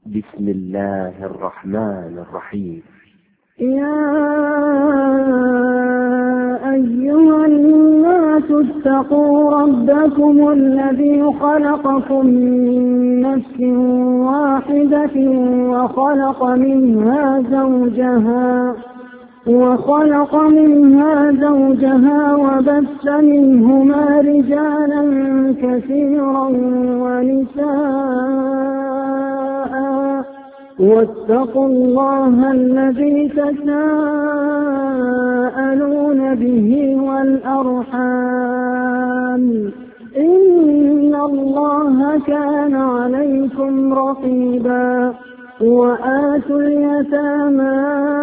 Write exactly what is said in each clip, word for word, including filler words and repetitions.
بسم الله الرحمن الرحيم. يا أيها الناس اتقوا ربكم الذي خلقكم من نفس واحدة وخلق منها زوجها وخلق منها زوجها وبث منهما رجالا كثيرا ونساء واتقوا الله الذي تساءلون به والأرحام إن الله كان عليكم رقيبا. وآتوا اليتامى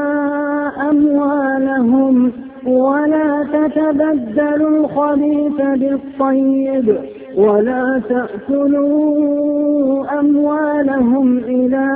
أموالهم ولا تتبدلوا الخبيث بالطيب ولا تأكلوا أموالهم إلى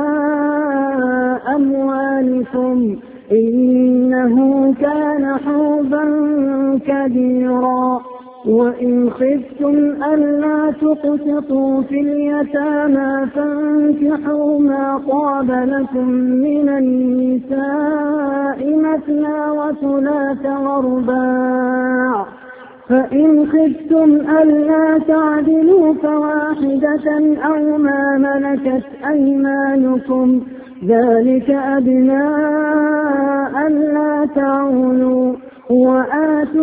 أموالكم إنه كان حوبا كبيرا. وإن خفتم ألا تقسطوا في اليتامى فانكحوا ما طاب لكم من النساء مثنى وثلاث ورباع فإن خفتم ألا تعدلوا فواحدة أو ما ملكت أيمانكم ذلك أدنى ألا تعولوا. وآتوا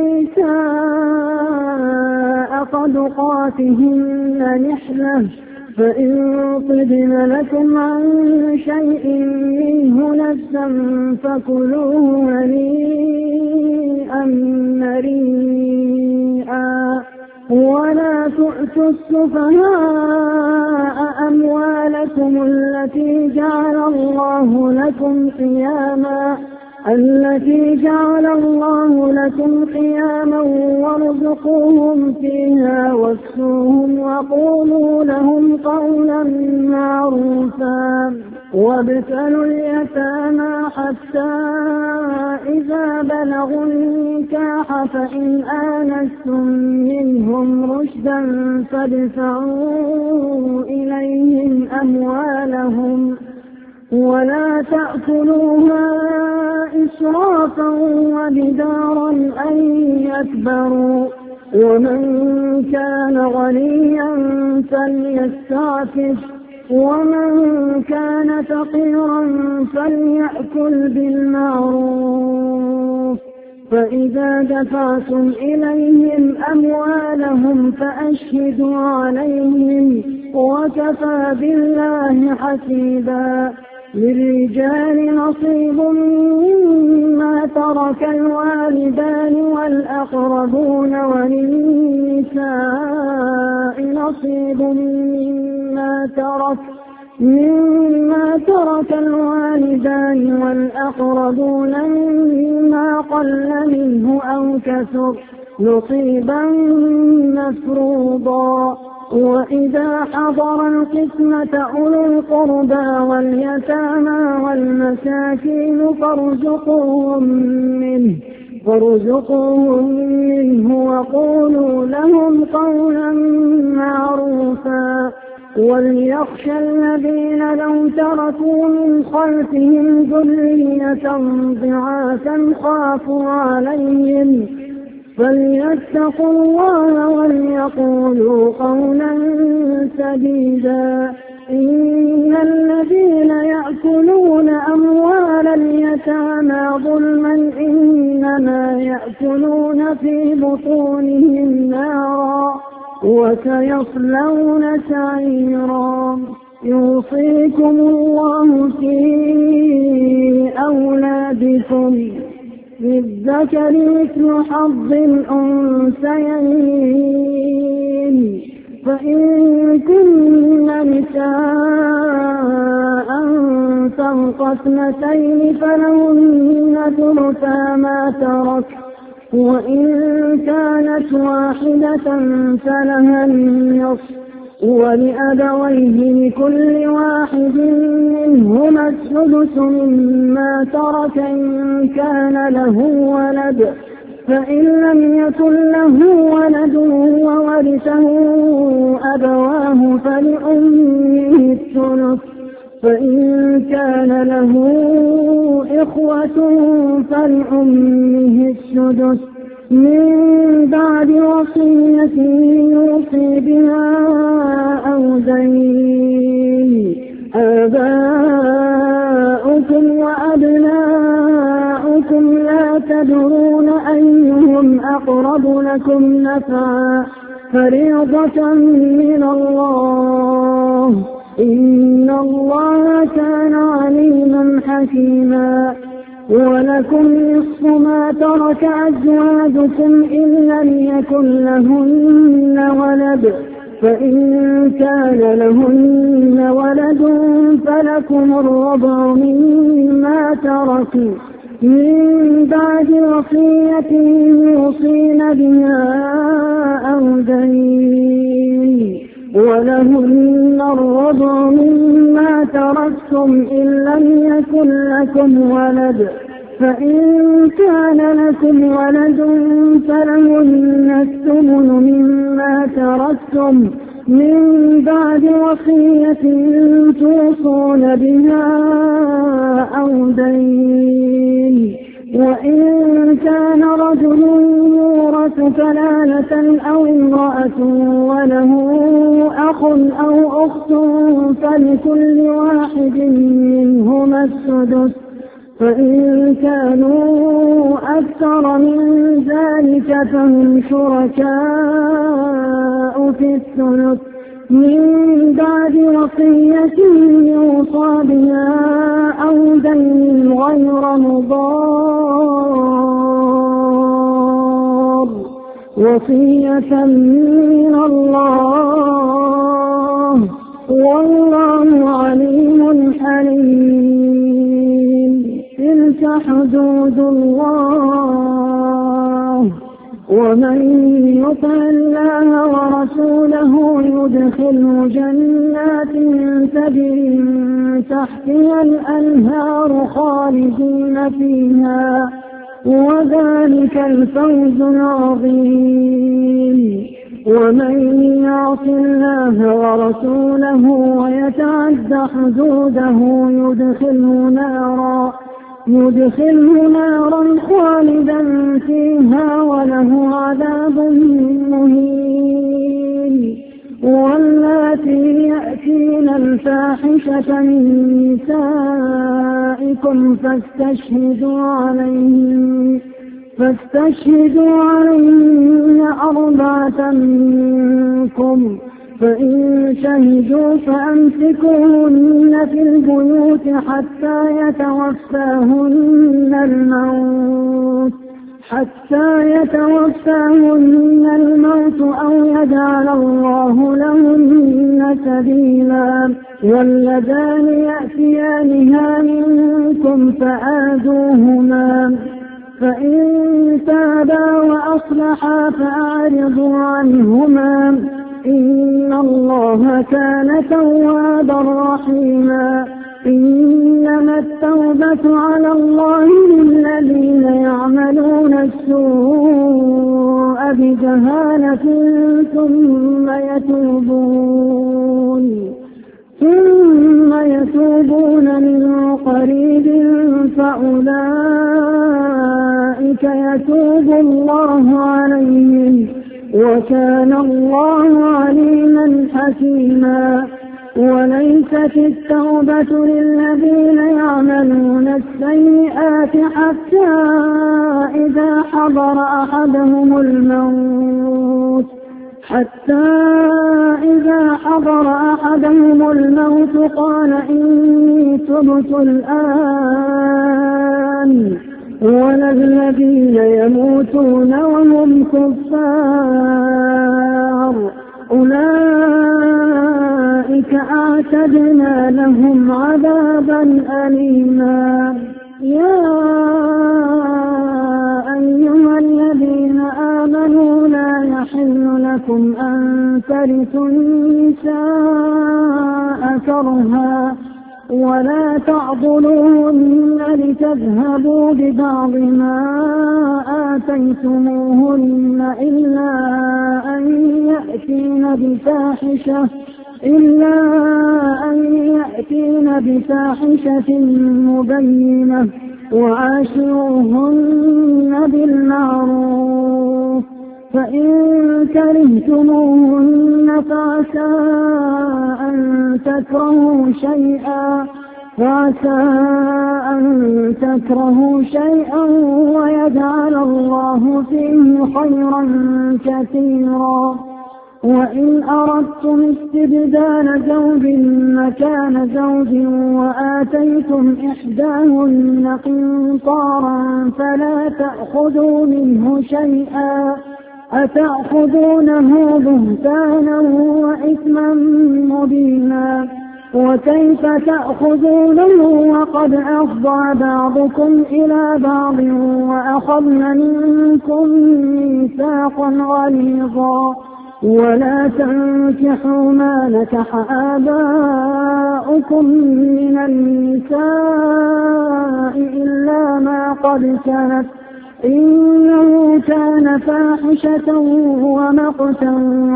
النساء صدقاتهن نحلة فإن طبن لكم عن شيء منه نفسا فكلوه هنيئا مريئا. ولا تؤتوا السفهاء أموالكم التي جعل الله لكم قياما التي جعل الله لكم قياما وارزقوهم فيها واكسوهم وقولوا لهم قولا معروفا. وابتلوا اليتامى حتى إذا بلغوا النكاح فإن آنستم منهم رشدا فادفعوا إليهم أموالهم ولا تأكلوها إسرافا وبدارا أن يكبروا. ومن كان غنيا فليستعفف ومن كان فقيرا فليأكل بالمعروف. فإذا دفعتم إليهم أموالهم فأشهدوا عليهم وكفى بالله حسيبا. للرجال نصيب مما ترك الوالدان والأقربون وللنساء نصيب مما ترك مما ترك الوالدان والأقربون مما قل منه أو كثر نصيبا مفروضا. وإذا حضر القسمة أولو القربى واليتامى والمساكين فارزقوهم منه فارزقوهم منه وقولوا لهم قولا معروفا. وليخشى الذين لو تركوا من خلفهم ذرية ضعافا خافوا عليهم فليتقوا الله وليقولوا قولا سديدا. إن الذين يأكلون أموال اليتامى ظلما إنما يأكلون في بطونهم نارا وسيصلون سعيرا. يوصيكم الله في أولادكم للذكر مثل حظ الأنثيين فإن كن نساء فوق اثنتين فلهن ثلثا ما ترك وإن كانت واحدة فلها النصف ولأبويه لكل واحد منهما السدس مما ترك إن كان له ولد فإن لم يكن له ولد وورثه أبواه فلأمه الثلث فإن كان له إخوة فلأمه السدس من بعد وصية يوصي بها أو دين. آباؤكم وأبناؤكم لا تدرون أيهم أقرب لكم نفعا فريضة من الله إن الله كان عليما حكيما. ولكم نصف ما ترك أزواجكم إن لم يكن لهن ولد فإن كان لهن ولد فلكم الربع مما تركوا من بعد وصية يوصين بها أو دين. ولهن الربع مما تركتم إن لم يكن لكم ولد فإن كان لكم ولد فلهن الثمن مما تركتم من بعد وصية توصون بها أو دين. وإن كان رجل يورث كلالة أو امرأة وله أخ أو أخت فلكل واحد منهما السدس فإن كانوا أكثر من ذلك فهم شركاء في الثلث من بعد وصية يوصى بها أو دين غير مضار وصية من الله والله عليم حليم. تلك حدود الله ومن يطع الله ورسوله يدخله جنات تجري من تحتها الأنهار خالدين فيها وذلك الفوز العظيم. ومن يعص الله ورسوله ويتعد حدوده يدخله نارا يدخله نارا خالدا فيها وله عذاب مهين. واللاتي يأتين الفاحشة من نسائكم فاستشهدوا عليهن فاستشهدوا عليهن أربعة منكم فإن شهدوا فأمسكوهن في البيوت حتى يتوفاهن الموت حتى يتوفاهن الموت أو يجعل الله لهن سبيلا. واللذان يأتيانها منكم فآذوهما فإن تابا وأصلحا فأعرضوا عنهما إن الله كان توابا رحيما. إنما التوبة على الله للذين يعملون السوء بجهالة ثم يتوبون ثم يتوبون من قريب فأولئك يتوب الله عليهم وكان الله عليما حكيما. وليست التوبة للذين يعملون السيئات حتى إذا حضر أحدهم الموت حتى إذا حضر أحدهم الموت قال إني تبت الآن ولا الذين يموتون وهم كفار أولئك أعتدنا لهم عذابا أليما. يا أيها الذين آمنوا لا يحل لكم أن ترثوا النساء كرها ولا تعضلوهن لتذهبوا ببعض ما آتيتموهن إلا أن يأتين بفاحشة إلا أن يأتين بفاحشة مبينة وعاشروهن بالمعروف، فإن كرهتموهن فعسى أن تكرهوا شيئا فعسى أن تكرهوا شيئا ويجعل الله فيه خيرا كثيرا. وإن أردتم استبدال زوج مكان زوج وآتيتم إحداهن قنطارا فلا تأخذوا منه شيئا أتأخذونه بهتانا وإثما مبينا، وكيف تأخذونه وقد أفضى بعضكم إلى بعض وأخذن منكم ميثاقا غليظا. ولا تنكحوا ما نكح آباؤكم من النساء إلا ما قد سلف إنه كان فاحشة ومقتا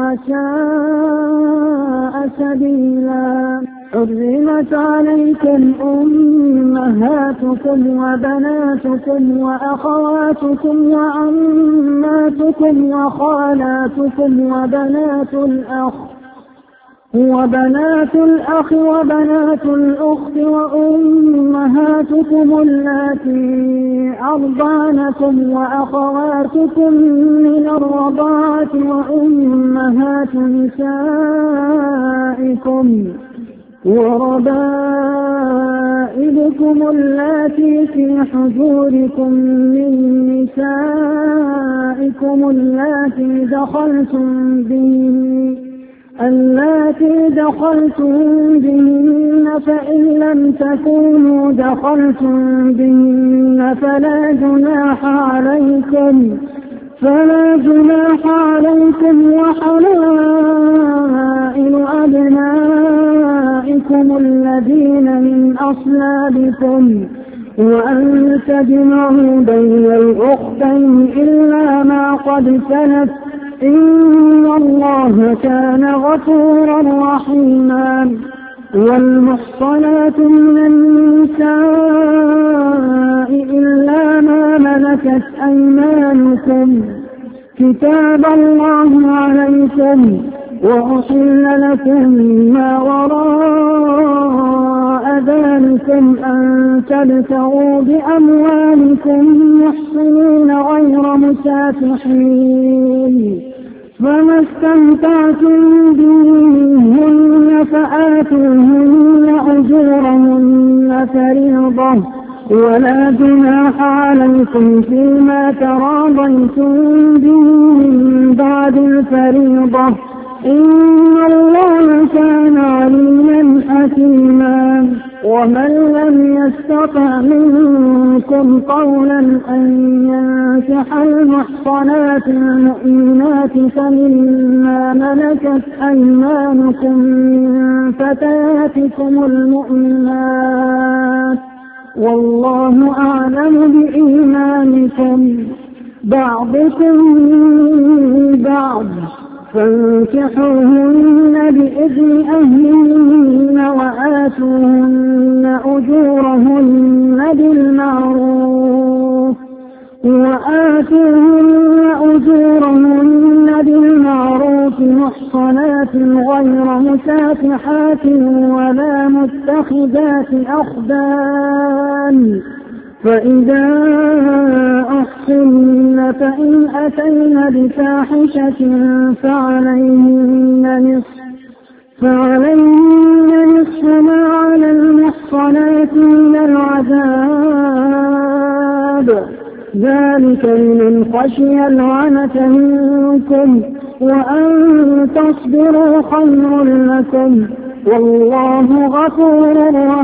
وساء سبيلا. حرمت عليكم أمهاتكم وبناتكم وأخواتكم وعماتكم وخالاتكم وبنات الأخ وبنات الأخ وبنات الأخت وأمهاتكم اللاتي أرضعنكم وأخواتكم من الرضاعة وأمهات نسائكم وربائبكم اللاتي في حجوركم من نسائكم اللاتي دخلتم بهن اللاتي دخلتم بهن فإن لم تكونوا دخلتم بهن فلا جناح عليكم فلا جناح عليكم وحلائل أبنائكم الذين من أصلابكم وأن تجمعوا بين الأختين إلا ما قد سلف إن الله كان غفورا رحيما. والمحصنات من النساء إلا ما ملكت أيمانكم كتاب الله عليكم وأحل لكم ما وراء ذلكم أن تبتغوا بأموالكم محصنين غير مسافحين، فما استمتعتم بهن فآتوهن أجورهن فريضة ولا جناح عليكم فيما تراضيتم به من بعد الفريضة إن الله كان عليما حكيما. ومن لم يستطع منكم قولا أن ينكح المحصنات المؤمنات فمما ملكت أيمانكم من فتياتكم المؤمنات والله أعلم بإيمانكم بعضكم من بعض فانكحوهن بإذن أهلهن وآتوهن أجورهن بالمعروف وآتوهن أجورهن بالمعروف محصنات غير مسافحات ولا متخذات أخدان، فإذا أحصن فإن أتين بفاحشة فعليهن نصف فعليهن نصف ما على المحصنات من العذاب ذلك لمن خشي العنة منكم وأن تصبروا خير لكم والله غفور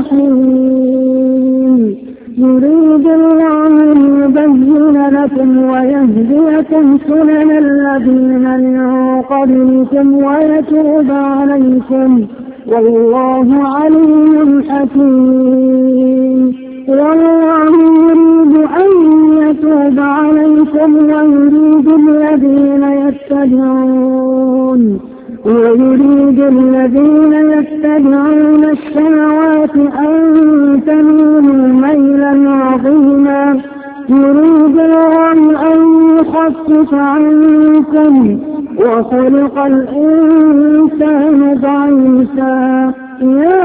رحيم. يريد الله ليبين لكم ويهديكم سنن الذين من قبلكم ويتوب عليكم والله عليم حكيم. والله يريد أن يتوب عليكم ويريد الذين يتبعون ويريد الذين تميلوا ميلا عظيما يريد الله أن يخفف عنكم وخلق الإنسان ضعيفا يا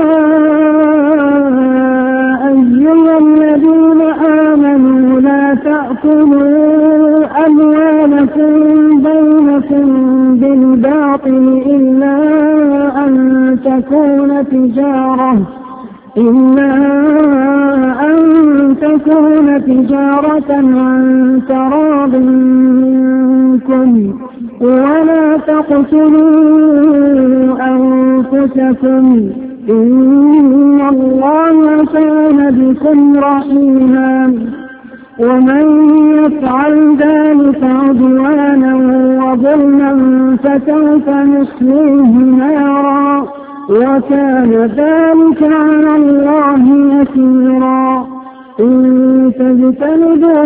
أيها الذين آمنوا لا تأكلوا أموالكم بينكم بالباطل إلا أن تكون تجارة إلا أن تكون تجارة عن تراض منكم ولا تقتلوا أنفسكم إن الله كان بكم رحيما ومن يفعل ذلك عدوانا وظلما فسوف نصليه نارا وكان ذلك على الله يسيرا إن تجتنبوا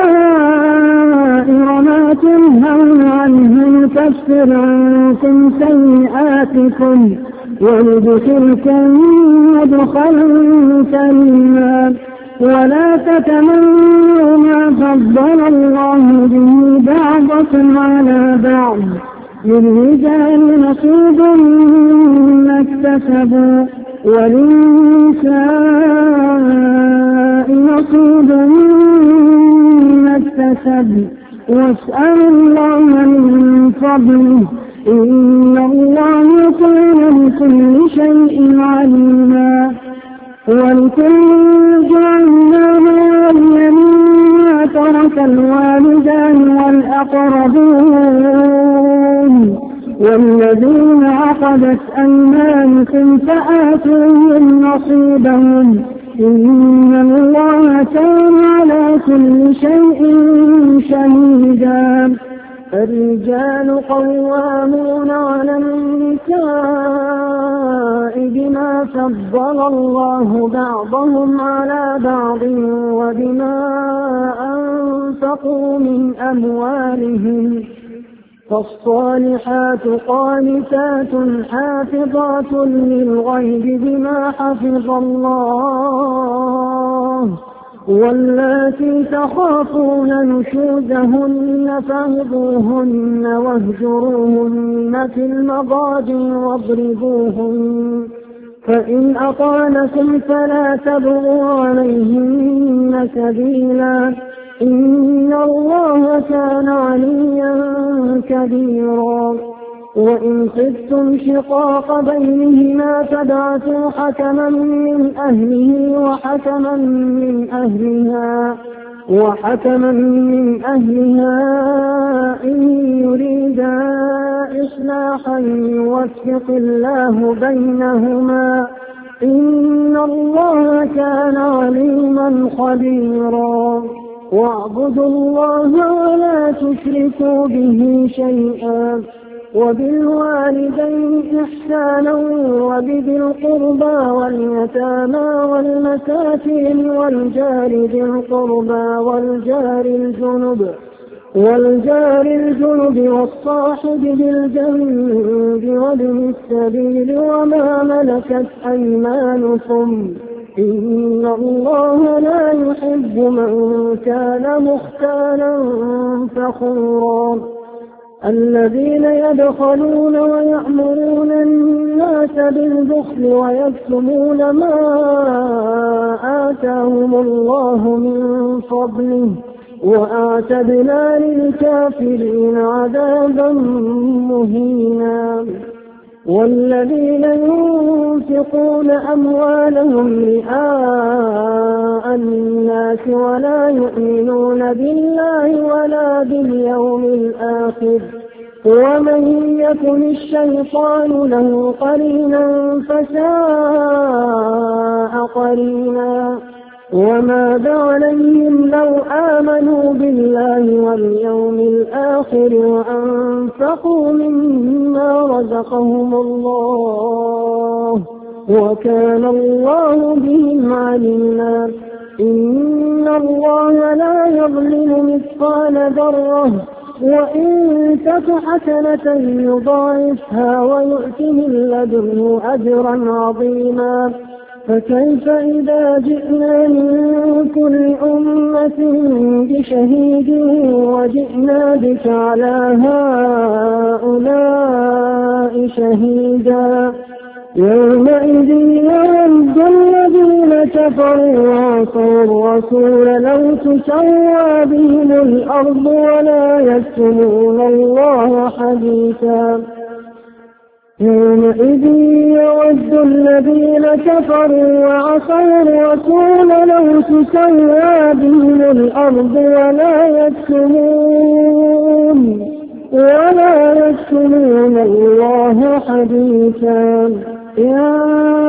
كبائر ما تنهون عنه نكفر عنكم سيئاتكم وندخلكم مدخلا كريما ولا تتمنوا ما فضل الله به بعضكم على بعض للرجال نصيب مما اكتسبوا وللنساء نصيب مما اكتسبوا واسألوا الله من فضله إن الله كان بكل شيء عليما ولكل جعلنا مواليا مما ترك الوالدان والأقربون والذين عقدت أيمانكم فآتوهم نصيبهم إن الله كان على كل شيء شهيدا الرجال قوامون على النساء بما فضل الله بعضهم على بعض وبما أنفقوا من أموالهم فالصالحات قانتات حافظات للغيب بما حفظ الله واللاتي تخافون نشوزهن فاهجوهن واهجروهن في المضاجع واضربوهن فإن أطعنكم فلا تبغوا عليهن سبيلا إن الله كان عليا كبيرا وإن خفتم شقاق بينهما فابعثوا حكما من أهله وحكما من أهلها وحكما من أهلها إن يريدا إصلاحا يوفق الله بينهما إن الله كان عليما خبيرا واعبدوا الله ولا تشركوا به شيئا وبالوالدين إحسانا وبذي القربى واليتامى والمساكين والجار ذي القربى والجار الجنب والجار الجنب والصاحب بالجنب وابن السبيل وما ملكت أيمانكم إن الله لا يحب من كان مختالا فخورا الذين يبخلون ويأمرون الناس بالبخل ويكتمون ما آتاهم الله من فضله وأعتدنا للكافرين عذابا مهينا والذين ينفقون أموالهم رئاء الناس ولا يؤمنون بالله ولا باليوم الآخر ومن يكن الشيطان له قرينا فساء قرينا وماذا عليهم لو آمنوا بالله واليوم الآخر وأنفقوا مما رزقهم الله وكان الله بهم عليما إن الله لا يظلم مثقال ذرة وإن تك حسنة يضاعفها ويؤت من لدنه أجرا عظيما فكيف إذا جئنا من كل أمة بشهيد وجئنا بك على هؤلاء شهيدا يومئذ يود الذين كفروا وعصوا الرسول لو تسوى بهم الأرض ولا يكتمون الله حديثا يومئذ يود الذين كفروا وعصوا الرسول لو تسوى بهم الأرض ولا يكتمون ولا يكتمون الله حديثا يا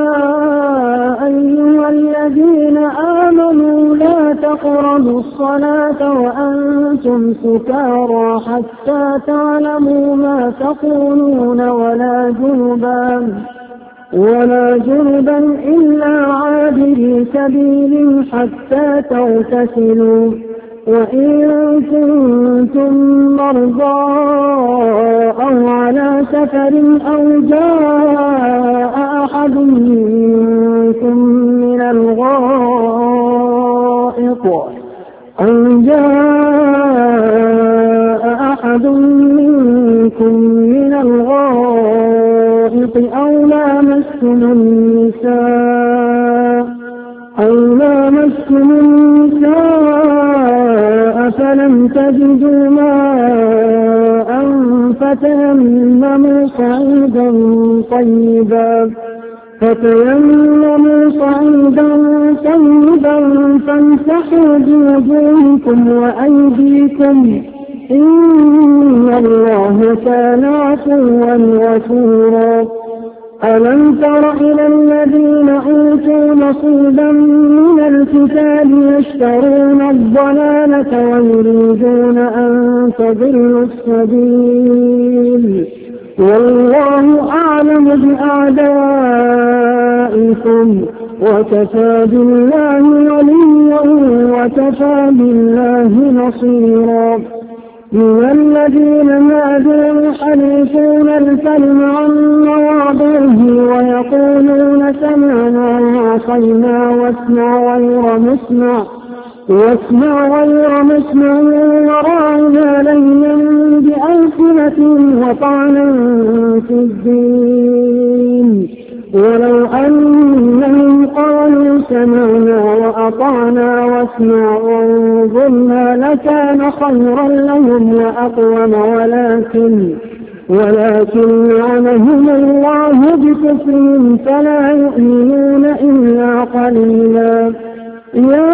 أيها الذين آمنوا لا تقربوا الصلاة وأنتم سكارى حتى تعلموا ما تقولون ولا جنبا ولا جنبا إلا عابري سبيل حتى تغتسلوا وإن كنتم مرضى أو على سفر أو جاء أحد منكم من الغائط أو جاء أحد منكم من الغائط أو لامستم النساء أو لامستم النساء فلم تجدوا ماء فتيمموا صعيدا طيبا فتيمموا صعيدا طيبا فامسحوا بوجوهكم وأيديكم إن الله كان عفوا غفورا ألم تر إلى الذين أوتوا نصيبا من الكتاب يشترون الضلالة ويريدون أن تضلوا السبيل والله أعلم بأعدائكم وكفى بالله وليا وكفى بالله نصيرا من الذين نادوا يحرفون الكلم عن مواضعه ويقولون سمعنا وعصينا واسمع غير مسمع واسمع غير مسمع وراعنا ليلا بألسنة وطعنا في الدين ولو أنهم قالوا سمعنا وأطعنا واسمع وانظرنا لكان خيرا لهم وأقوم ولكن ولكن لعنهم الله بكفرهم فلا يؤمنون إلا قليلا يا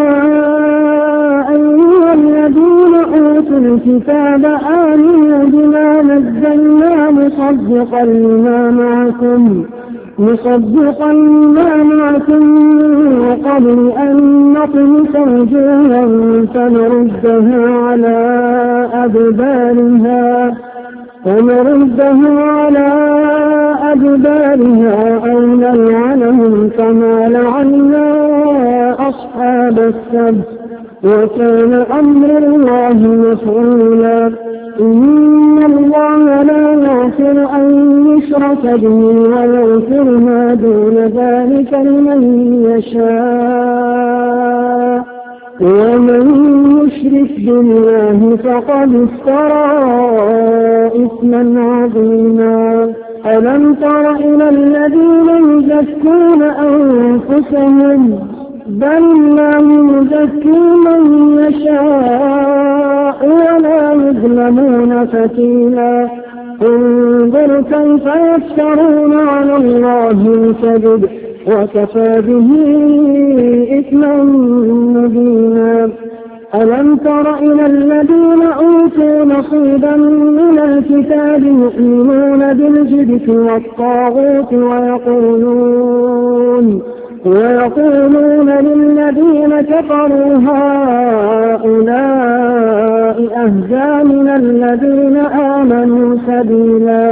أيها الذين أوتوا الكتاب آمنوا بما نزلنا مصدقا لما معكم مصدقا لما معكم قبل أن نطمس وجوها فنردها على أدبارها فنردها على أدبارها أو نلعنهم كما لعنا أصحاب السبت وكان أمر الله مفعولا إن الله لا يغفر أن يشرك به ويغفر ما دون ذلك لمن يشاء ومن يشرك بالله فقد افترى إثما عظيما ألم تر إلى الذين يزكون أنفسهم بل الله يزكي من يشاء ولا يظلمون فتيلا انظر كيف يفترون على الله الكذب وكفى به إثما مبينا ألم تر إلى الذين أوتوا نصيبا من الكتاب يؤمنون بالجبت والطاغوت ويقولون ويقولون للذين كفروا هؤلاء أهدى من الذين آمنوا سبيلا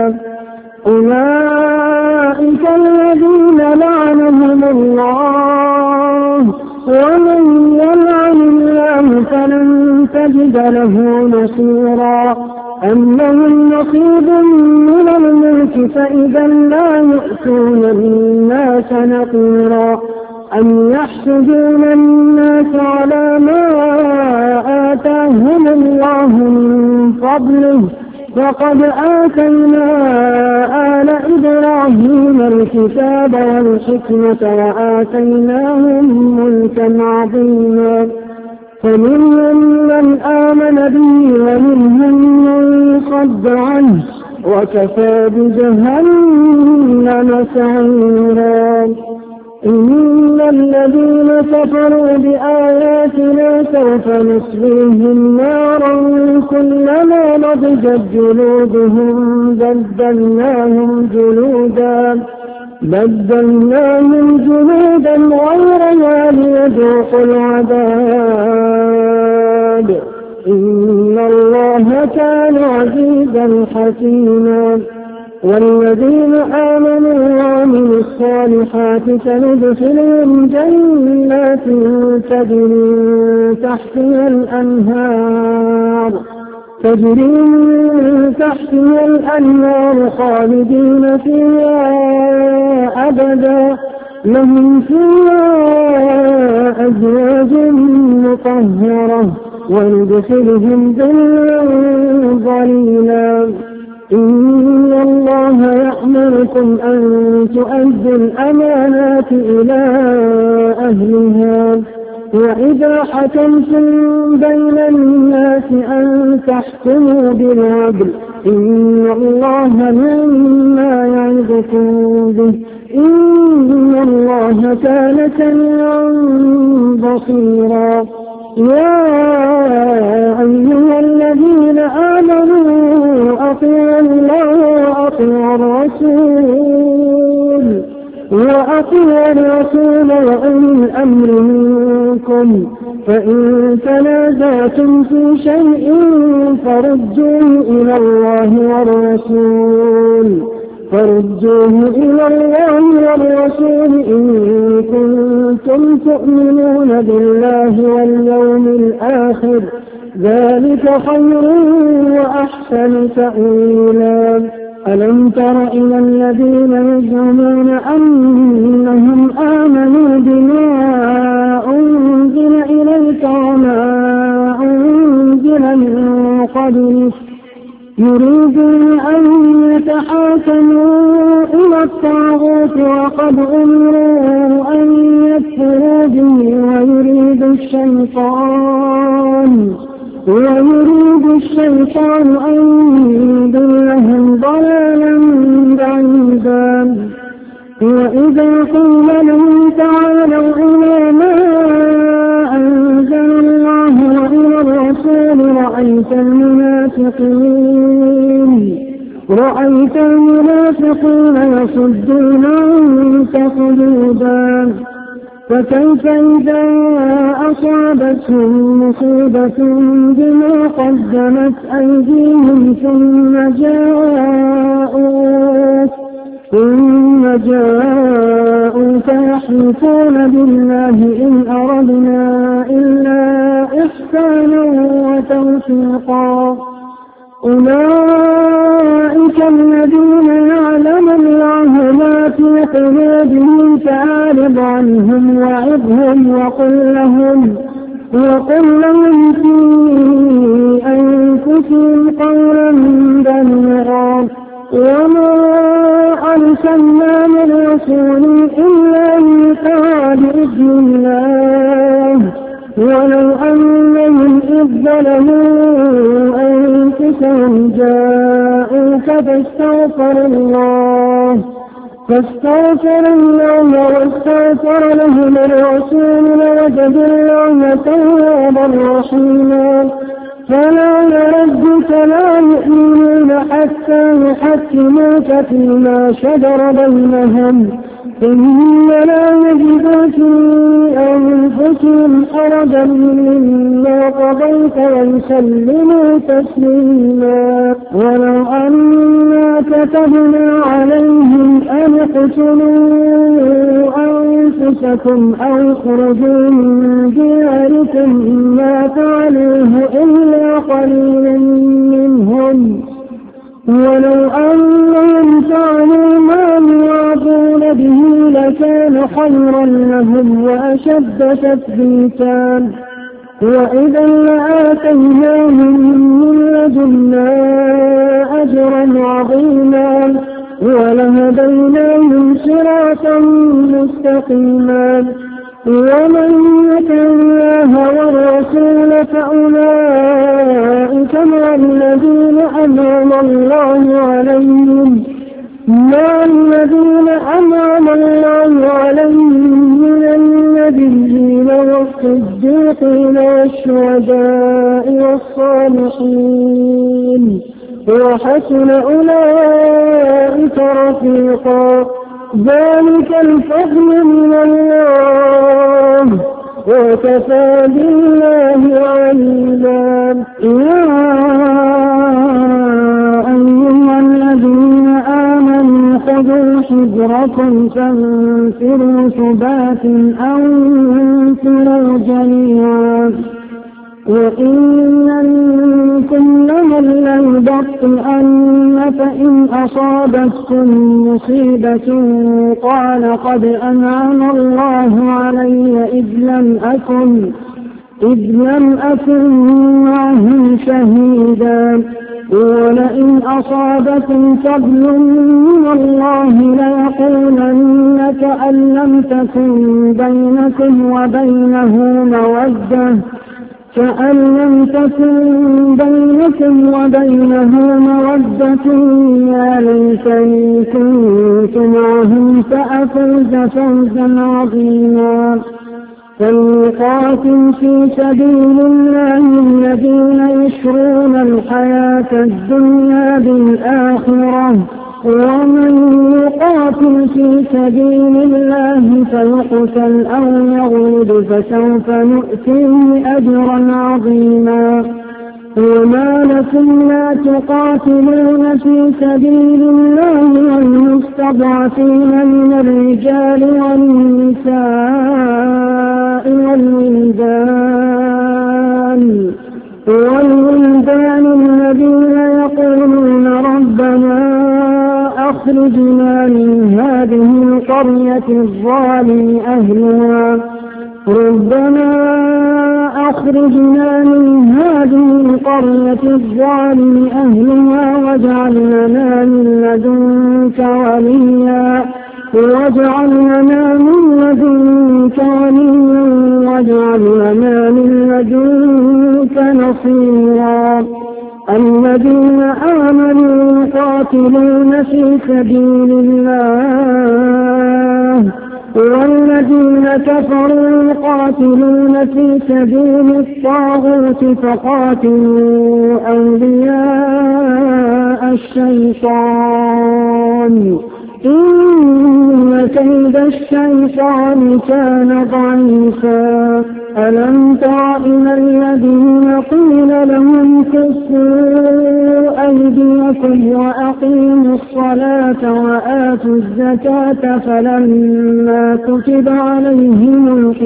أولئك الذين لعنهم الله ومن يلعن الله فلن تجد له نصيرا أم لهم نصيب من الملك فإذا لا يؤتون الناس نقيرا أم يحسدون الناس على ما آتاهم الله من فضله فقد آتينا آل إبراهيم الكتاب والحكمة وآتيناهم ملكا عظيما فمنهم من آمن به ومنهم من صد عنه وكفى بجهنم سعيرا إن الذين كفروا بآياتنا سوف نصليهم نارا كلما نضجت جلودهم بدلناهم جلودا بدلناهم جلودا غيرها ليذوقوا العذاب إن الله كان عزيزا حكيما والذين آمنوا وعملوا الصالحات سندخلهم جنات تجري تحتها الأنهار تجري من تحتها الأنهار خالدين فيها أبدا لهم فيها أزواج مطهرة وندخلهم ظلا ظليلا إن الله يأمركم أن تؤدوا الأمانات إلى أهلها وإذا حكمتم بين الناس أن تحكموا بالعدل إن الله مما يعظكم به إن الله كان سميعا بصيرا يا أيها الذين آمنوا أطيعوا الله وأطيعوا الرسول وأطيعوا الرسول وأولي الأمر منكم فإن تنازعتم في شيء فردوه إلى الله والرسول فردوه إلى الله والرسول إن كنتم تؤمنون بالله واليوم الآخر ذلك خير وأحسن تأويلا ألم تر إلى الذين يزعمون أنهم آمنوا بما أنزل إليك وما أنزل من قبلك يريدون أن يتحاكموا إلى الطاغوت وقد أمروا أن يكفروا به ويريد الشيطان ويريد الشيطان أن يضلهم ضلالا بعيدا وإذا قيل لهم تعالوا إلى ما أنزل الله وإلى الرسول رأيت المنافقين رأيت المنافقين يصدون عنك صدودا فكيف إذا أصابتهم مصيبة بما قدمت أيديهم ثم جاءوك ثم جاءوك يحلفون بالله إن أردنا إلا إحسانا وتوفيقا أولئك الذين يعلم الله ما في قلوبهم فأعرض عنهم وعظهم وقل لهم وقل لهم في أنفسهم قولا بليغا وما أرسلنا من رسول إلا ليطاع بإذن الله ولو أنهم إذ ظلموا أنفسهم جاءوك فاستغفروا الله فاستغفر الله واستغفر لهم الرسول لوجدوا الله توابا رحيما فلا وربك لا يؤمنون حتى يحكموك فيما شجر بينهم ثم لا يجدوا في أنفسهم أنفسهم حرجا مما قضيت ويسلموا تسليما. ولو أنا كتبنا عليهم أن اقتلوا أنفسكم أو اخرجوا من دياركم ما فعلوه إلا قليل منهم، ولو أنهم فعلوا ما يوعظون به لكان خيرا لهم وأشد تثبيتا، وإذا لآتيناهم من لدنا أجرا عظيما ولهديناهم صراطا مستقيما. ومن يطع الله والرسول فأولئك مع الذين أنعم الله عليهم مع الذين أنعم الله عليهم من النبيين والصديقين والشهداء والصالحين وحسن أولئك رفيقا. ذلك الفضل من الله وكفى بالله عليما. يا أيها الذين آمنوا خذوا حذركم فانفروا ثبات أو انفروا جميعا. وإن منكم لمن ليبطئن فإن أصابتكم مصيبة قال قد أنعم الله علي إذ لم أكن إذ لم أكن معهم شهيدا. ولئن أصابكم فضل من الله ليقولن كأن لم تكن بينكم وبينه مودة كأن لم تكن بينكم وبينه مودة يا ليتني كنت معهم فأفوز فوزا عظيما. فليقاتل في سبيل الله الذين يشرون الحياة الدنيا بالآخرة، ومن يقاتل في سبيل الله فيقتل أو يغلب فسوف نؤتيه أجرا عظيما. وما لكم لا تقاتلون في سبيل الله والمستضعفين من الرجال والنساء والولدان والولدان الذين يقولون ربنا أخرجنا من هذه القرية الظالم أهلها ربنا أخرجنا من هذه القرية الظالم أهلها واجعل لنا من لدنك وليا واجعل لنا من لدنك وليا واجعل لنا من لدنك نصيرا. الذين آمنوا يقاتلون في سبيل الله والذين كفروا يقاتلون في سبيل الطاغوت فقاتلوا أولياء الشيطان إن كيد الشيطان كان ضعيفا. ألم تر إلى الذين قيل لهم كفوا أيديكم وأقيموا الصلاة وآتوا الزكاة فلما كتب عليهم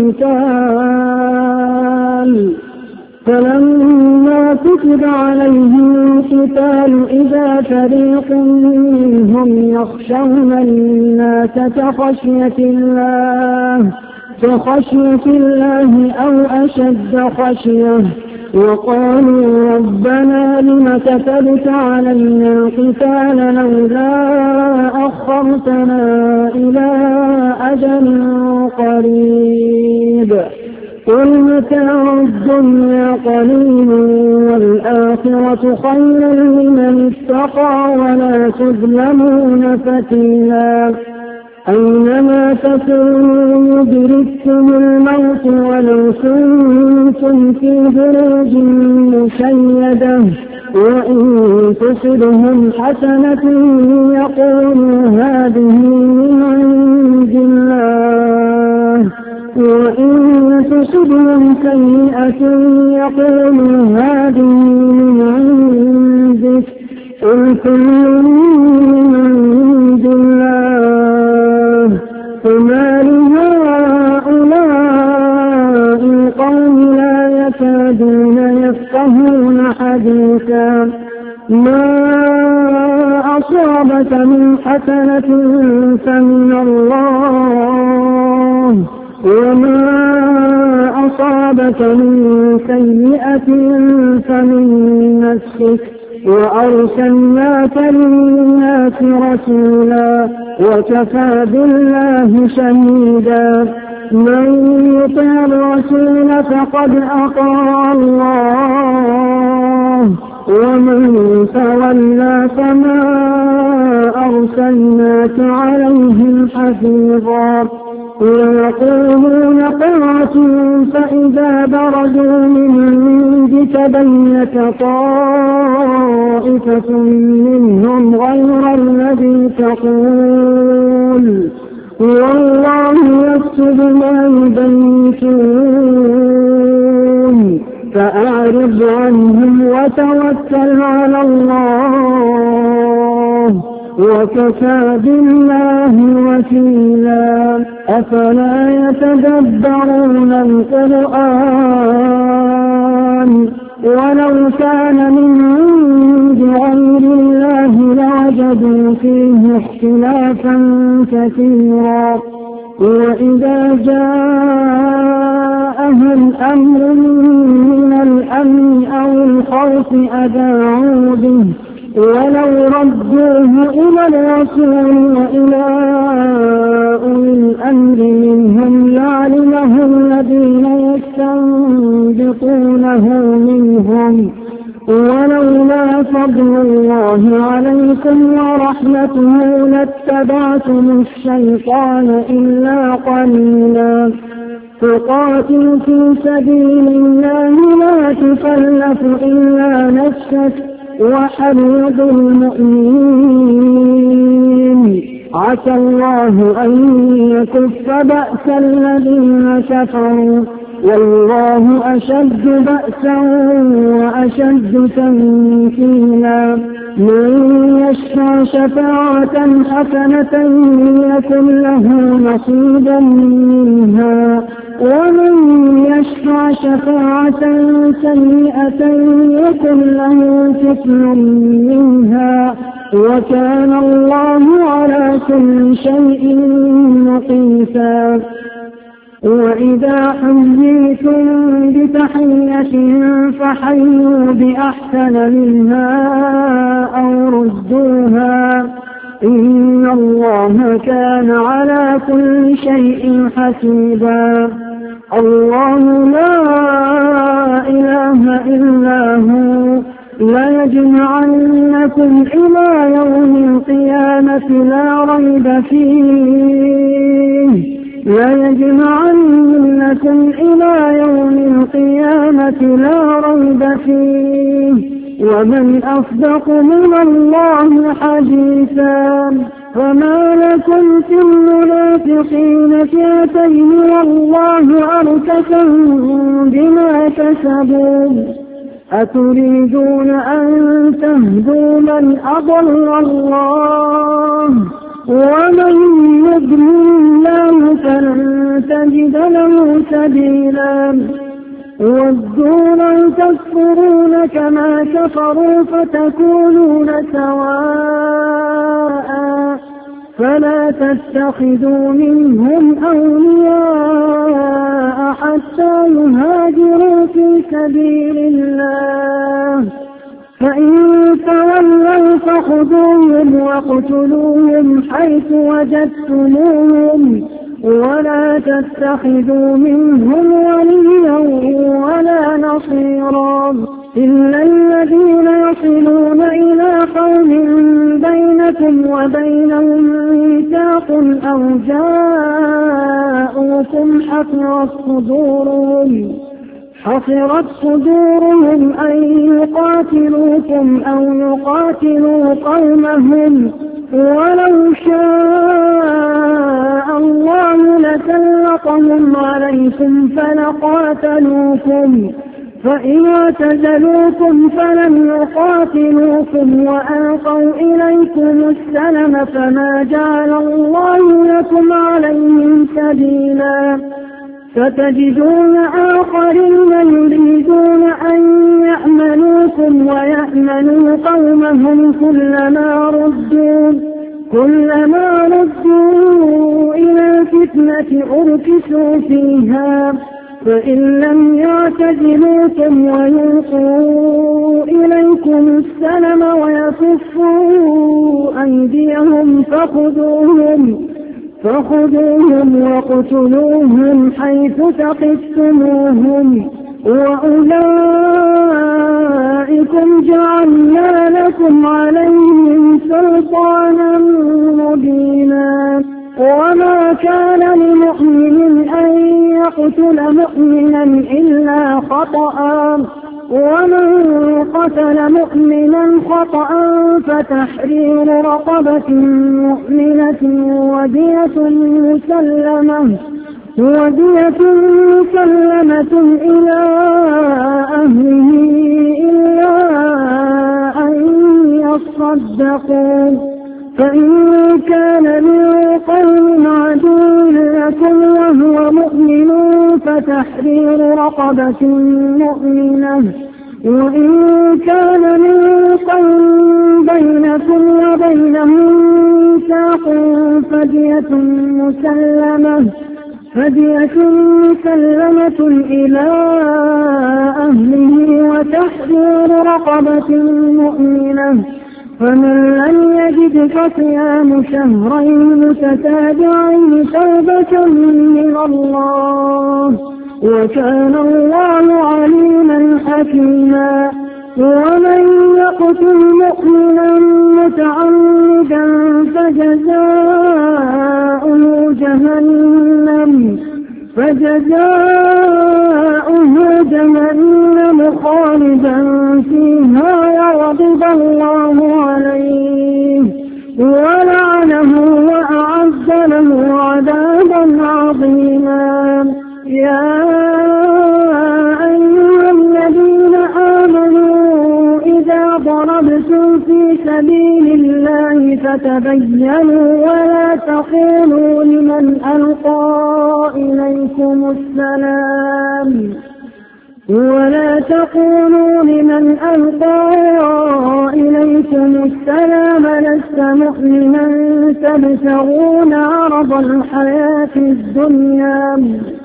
القتال فلما كتب عليهم القتال إذا فريق منهم يخشون الناس كخشية الله كخشية الله أو أشد خشية وقالوا ربنا لم كتبت علينا القتال لولا أخرتنا إلى أجل قريب قل متاع الدنيا قليل والآخرة خير لمن اتقى ولا تظلمون فتيلا. أينما تكونوا يدرككم الموت ولو كنتم في بروج مشيدة وإن تصبهم حسنة يقولوا هذه من عند الله وإن تصبهم سيئة يقولوا هذه من عندك قل كل من عند الله فما لهؤلاء القوم لا يكادون يفقهون حديثا ما أصابك من حسنة فمن الله وما أصابك من سيئة فمن نفسك وأرسلناك للناس رسولا وكفى بالله شهيدا من يطع الرسول فقد أطاع الله ومن تولى فما أرسلناك عليهم حفيظا ويقولون قاتل فإذا برزوا من عندك بينك طائفة منهم غير الذي تقول والله يكتب ما يبيتون فأعرض عنهم وتوكل على الله وكفى بالله وكيلا أفلا يتدبرون القرآن ولو كان من عند غير الله لوجدوا فيه اختلافا كثيرا وإذا جاءهم أمر من الأمن أو الخوف أذاعوا به ولو ردوه إلى الرسول وإلى أولي الأمر منهم لعلمه الذين يستنبطونه منهم ولولا فضل الله عليكم ورحمته لاتبعتم الشيطان إلا قليلا فقاتل في سبيل الله لا تكلف إلا نفسك وحرض المؤمنين عسى الله أن يكف بأس الذين كفروا والله أشد بأسا وأشد تنكيلا من يشفع شفاعة حسنة يكن له نصيبا منها ومن يشفع شفاعة سيئة يكن له كفل منها وكان الله على كل شيء مقيتا وإذا حييتم بتحية فحيوا بأحسن منها أو ردوها إن الله كان على كل شيء حسيبا الله لا إله إلا هو ليجمعنكم إلى يوم القيامة لا ريب فيه ليجمعنكم إلى يوم القيامة لا ريب فيه ومن أصدق من الله حديثا فما لكم في المنافقين فئتين والله أركسهم بما كسبوا أتريدون أن تهدوا من أضل الله ومن يضلل الله فلن تجد له سبيلا ودوا لو تكفرون كما كفروا فتكونون سواء فلا تتخذوا منهم أولياء حتى يهاجروا في سبيل الله فإن تولوا فخذوهم واقتلوهم حيث وجدتموهم ولا تتخذوا منهم وليا ولا نصيرا إلا الذين يصلون إلى قوم بينكم وبينهم ميثاق أو جاءوكم حصرت صدورهم حصرت صدورهم أن يقاتلوكم أو يقاتلوا قومهم ولو شاء الله لسلطهم عليكم فلقاتلوكم فإن اعتزلوكم فلم يقاتلوكم وألقوا إليكم السلم فما جعل الله لكم عليهم سبيلا فتجدون آخرين يريدون أن يأمنوكم ويأمنوا قومهم كلما ردوا كلما ردوا إلى الفتنة أركسوا فيها فإن لم يعتزلوكم ويلقوا إليكم السلم ويكفوا أيديهم فخذوهم فخذوهم واقتلوهم حيث ثقفتموهم وأولئكم جعلنا لكم عليهم سلطانا مبينا وما كان لمؤمن أن يقتل مؤمنا إلا خطأ ومن قتل مؤمنا خطأ فتحرير رقبة مؤمنة ودية مسلمة ودية مسلمة إلى أهله إلا أن يصدقوا فإن كان من قوم عدو لكم وهو مؤمن فتحرير رقبة مؤمنة وإن كان من قوم بينكم وبينهم ميثاق فدية مسلمة فدية مسلمة إلى أهله وتحرير رقبة مؤمنة فمن لم يجد فصيام شهرين متتابعين توبة من الله وكان الله عليما حكيما ومن يقتل مؤمنا متعمدا فجزاؤه جهنم فجزاؤه جهنم خالدا فيها وغضب الله عليه ولعنه وأعد له عذابا عظيما يا أيها الذين آمنوا إذا ضربتم في سبيل الله فتبينوا ولا تقولوا لمن ألقى إليكم السلام ولا تقولوا لمن ألقى إليكم السلام لست مؤمنا تبتغون عرض الحياة الدنيا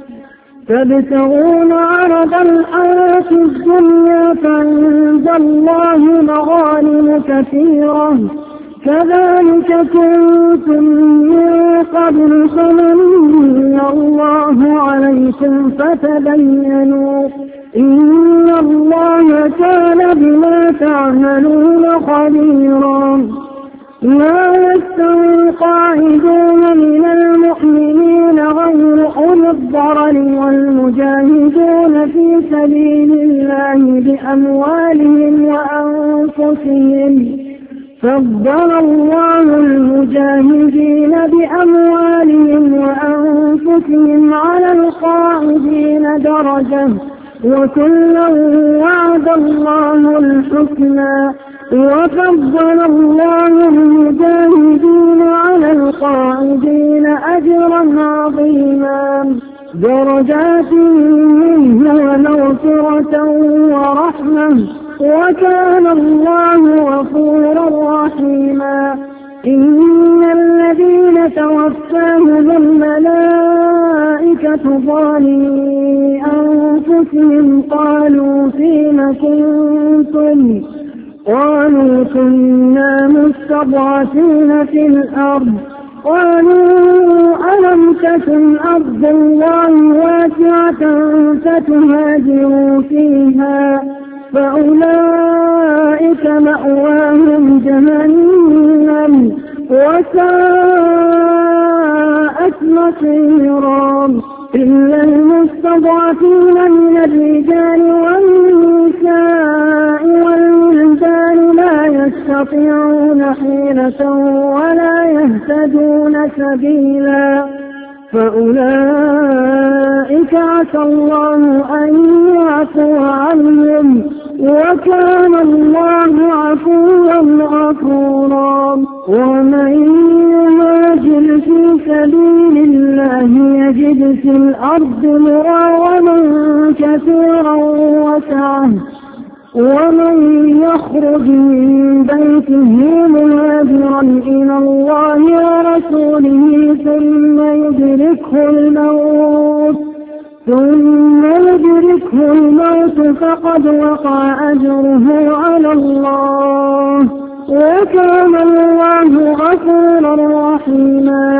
تبتغون عرض الحياة الدنيا فعند الله مغانم كثيرة كذلك كنتم من قبل فمن الله عليكم فتبينوا إن الله كان بما تعملون خبيرا لا يستوي القاعدون من المؤمنين غير أولي الضرر والمجاهدون في سبيل الله بأموالهم وأنفسهم فضل الله المجاهدين بأموالهم وأنفسهم على القاعدين درجة وكلا وعد الله الحسنى وفضل الله المجاهدين على القاعدين أجرا عظيما درجات منه ومغفرة ورحمة وكان الله غفورا رحيما إن الذين توفاهم الملائكة ظالمي أنفسهم قالوا فيم كنتم قالوا كنا مستضعفين في الأرض قالوا ألم تكن أرض الله واسعة فتهاجروا فيها فأولئك مأواهم جهنم وساءت مصيرا إلا المستضعفين من الرجال والنساء والولدان لا يستطيعون حيلة ولا يهتدون سبيلا فأولئك عسى الله أن يعفو عنهم، وكان الله عفوا غفورا. ومن يهاجر في سبيل الله يجد في الأرض مراغما كثيرا وسعة، ومن يخرج من بيته مهاجرا إلى الله ورسوله ثم يدركه الموت ثم يدركه الموت فقد وقع أجره على الله، وكان الله غفورا رحيما.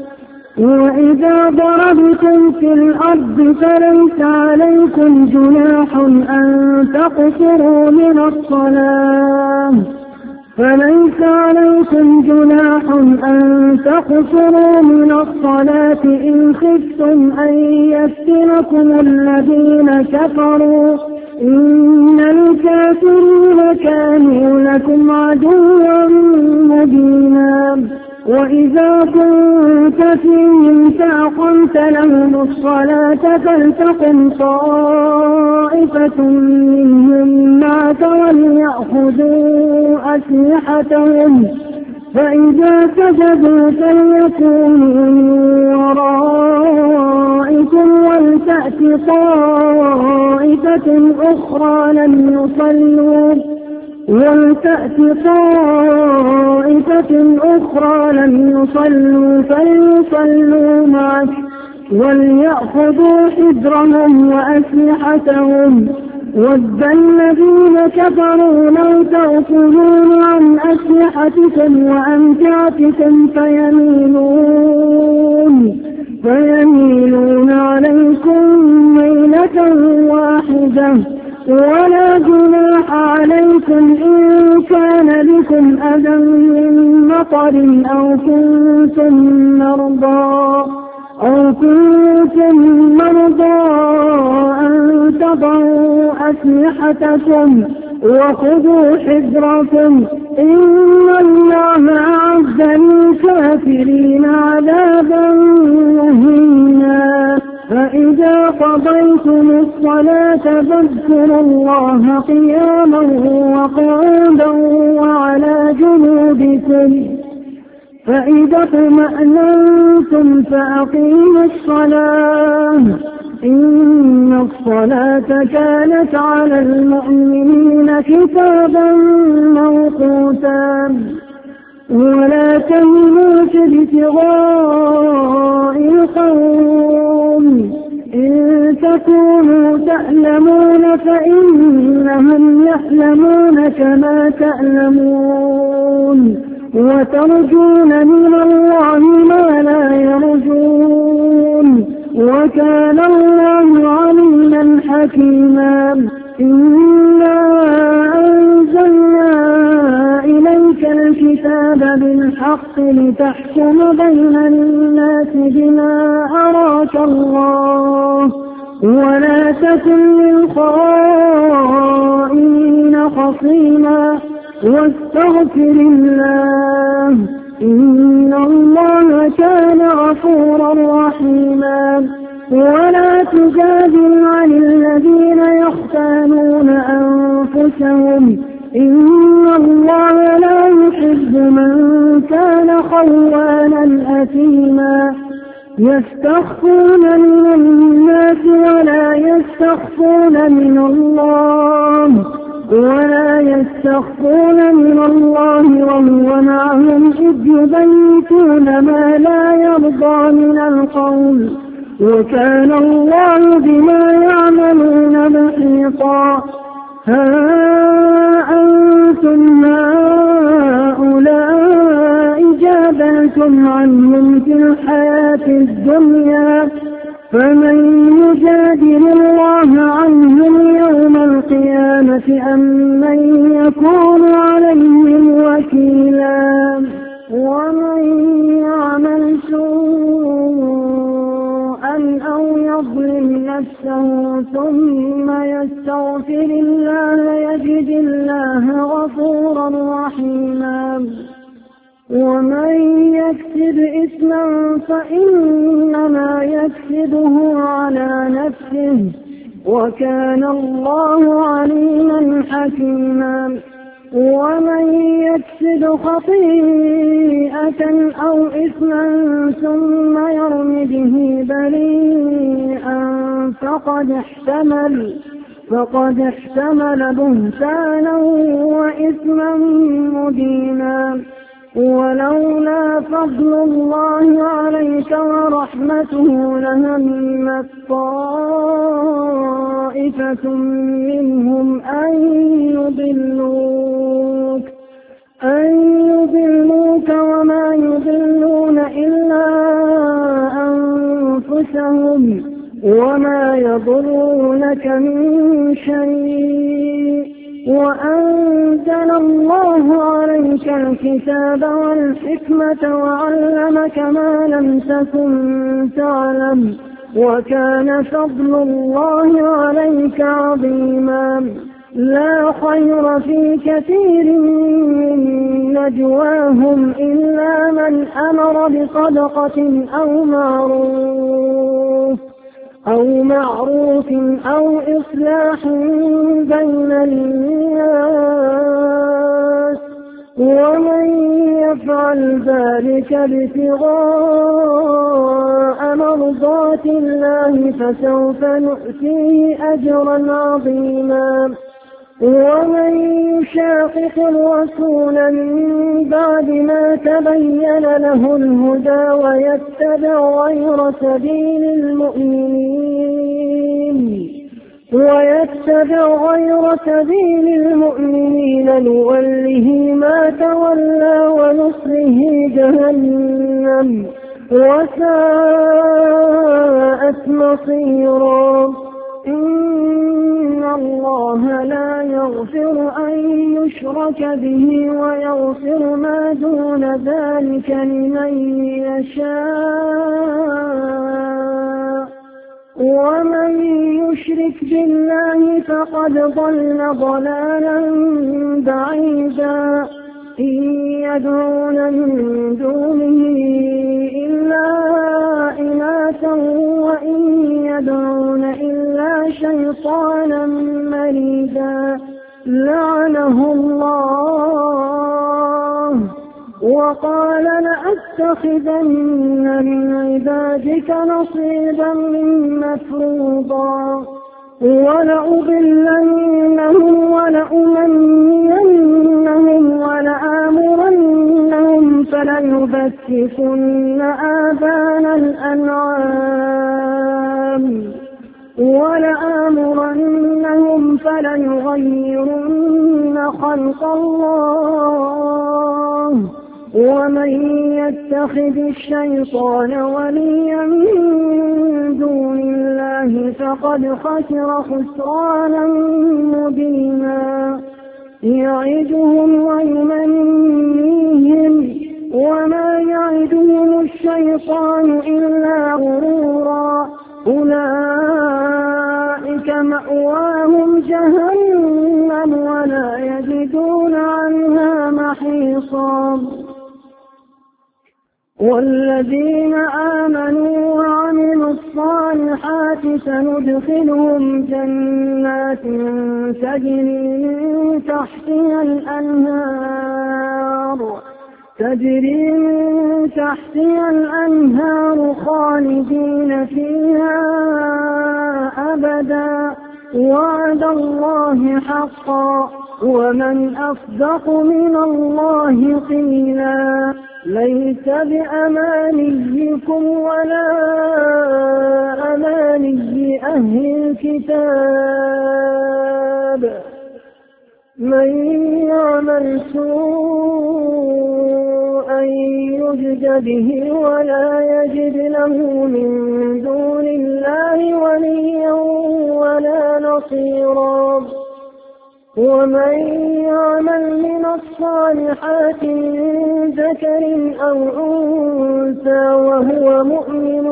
وإذا ضربتم في الأرض فليس عليكم جناح أن تقصروا من الصلاة فليس عليكم جناح أن تقصروا من الصلاة إن خفتم أن يفتنكم الذين كفروا، إن الكافرين كانوا لكم عدوا مبينا. وإذا كنت فيهم فأقمت لهم الصلاة فلتقم طائفة منهم معك وليأخذوا أسلحتهم، فإذا سجدوا فليكونوا من ورائكم ولتأت طائفة أخرى لم يصلوا ولتأت طائفة أخرى لم يصلوا فليصلوا معك وليأخذوا حذرهم وأسلحتهم. وَدَّ الَّذِينَ كَفَرُوا لَوْ تَغْفُلُونَ عَنْ أَسْلِحَتِكُمْ وَأَمْتِعَتِكُمْ فَيَمِيلُونَ فَيَمِيلُونَ عَلَيْكُمْ مَيْلَةً وَاحِدَةً، ولا جناح عليكم إن كان بكم أذى من مطر أو كنتم مرضى أو كنتم مرضى أن تضعوا أسلحتكم وخذوا حذركم، إن الله أعد للكافرين عذابا مهينا. فإذا قضيتم الصلاة فاذكروا الله قياما وقعودا وعلى جنوبكم، فإذا اطمأننتم فأقيموا الصلاة، إن الصلاة كانت على المؤمنين كتابا موقوتا. ولا تهنوا في ابتغاء القوم إن تكونوا تألمون فإنهم يألمون كما تألمون، وترجون من الله ما لا يرجون، وكان الله عليما حكيما. إنا أنزلنا إليك الكتاب بالحق لتحكم بين الناس بما أراك الله، ولا تكن للخائنين خصيما، واستغفر الله إن الله كان غفورا رحيما. ولا تجادل عن الذين يختانون أنفسهم، إن الله لا يحب من كان خوانا أثيما. يستخفون من الناس ولا يستخفون من الله ولا يستخفون من الله وهو معهم إذ يبيتون ما لا يرضى من القول، وكان الله بما يعملون محيطا. ها أنتم هؤلاء جادلتم عنهم في الحياة الدنيا، فمن يجادل الله عنهم يوم القيامة أم من يكون عليهم وكيلا. ومن يعمل سوءا أو يظلم نفسه ثم يستغفر الله يجد الله غفورا رحيما. ومن يكسب إثما فإنما يكسبه على نفسه وكان الله عليما حكيما. ومن يكسب خطيئة أو إثما ثم يرم به بريئا فقد احتمل فقد احتمل بهتانا وإثما مبينا. ولولا فضل الله عليك ورحمته لهمت طائفة منهم أن يضلوك أن يضلوك وما يضلون إلا أنفسهم وما يضرونك من شيء وأنزل الله عليك الكتاب والحكمة وعلمك ما لم تكن تعلم وكان فضل الله عليك عظيما. لا خير في كثير من نجواهم إلا من أمر بصدقة أو معروف أو معروف أو إصلاح بين الناس ومن يفعل ذلك ابتغاء مرضات الله فسوف نؤتيه أجرا عظيما. ومن يشاقق الرسول من بعد ما تبين له الهدى ويتبع غير سبيل المؤمنين ويتبع غير سبيل المؤمنين نوله ما تولى ونصله جهنم وساءت مصيرا. إن الله لا يغفر أن يشرك به ويغفر ما دون ذلك لمن يشاء ومن يشرك بالله فقد ضل ضلالا بعيدا. إن يدعون من دونه إلا إناثا وإن يدعون إلا شيطانا مريدا لعنه الله وقال لأتخذن من عبادك نصيبا مفروضا ولأضلنهم ولأمنينهم ولآمرنهم فليبتكن آذان الأنعام ولآمرنهم فليغيرن خلق الله ومن يتخذ الشيطان وليا من دون الله فقد خسر خسرانا مبينا. يعدهم ويمنيهم وما يعدهم الشيطان إلا غرورا. أولئك مأواهم جهنم ولا يجدون عنها محيصا. والذين آمنوا وعملوا الصالحات سندخلهم جنات تجري من تحتها الأنهار تجري من تحتها الأنهار خالدين فيها أبدا وعد الله حقا ومن أصدق من الله قيلا. ليس بأمانيكم ولا أماني أهل الكتاب من يعمل سوءا يجد به ولا يجد له من دون الله وليا ولا نصيرا. ومن يعمل من الصالحات من ذكر أو أنثى وهو مؤمن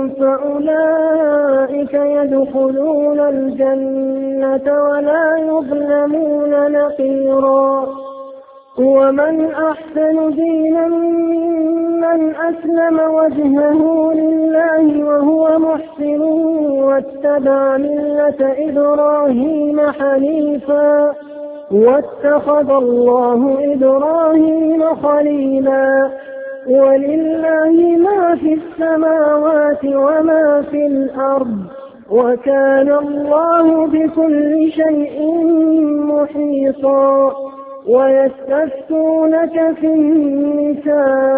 فأولئك يدخلون الجنة ولا يظلمون نقيرا. ومن أحسن دينا ممن أسلم وجهه لله وهو محسن واتبع ملة إبراهيم حنيفا واتخذ الله إبراهيم خليلا. ولله ما في السماوات وما في الأرض وكان الله بكل شيء محيطا. ويستفتونك في النساء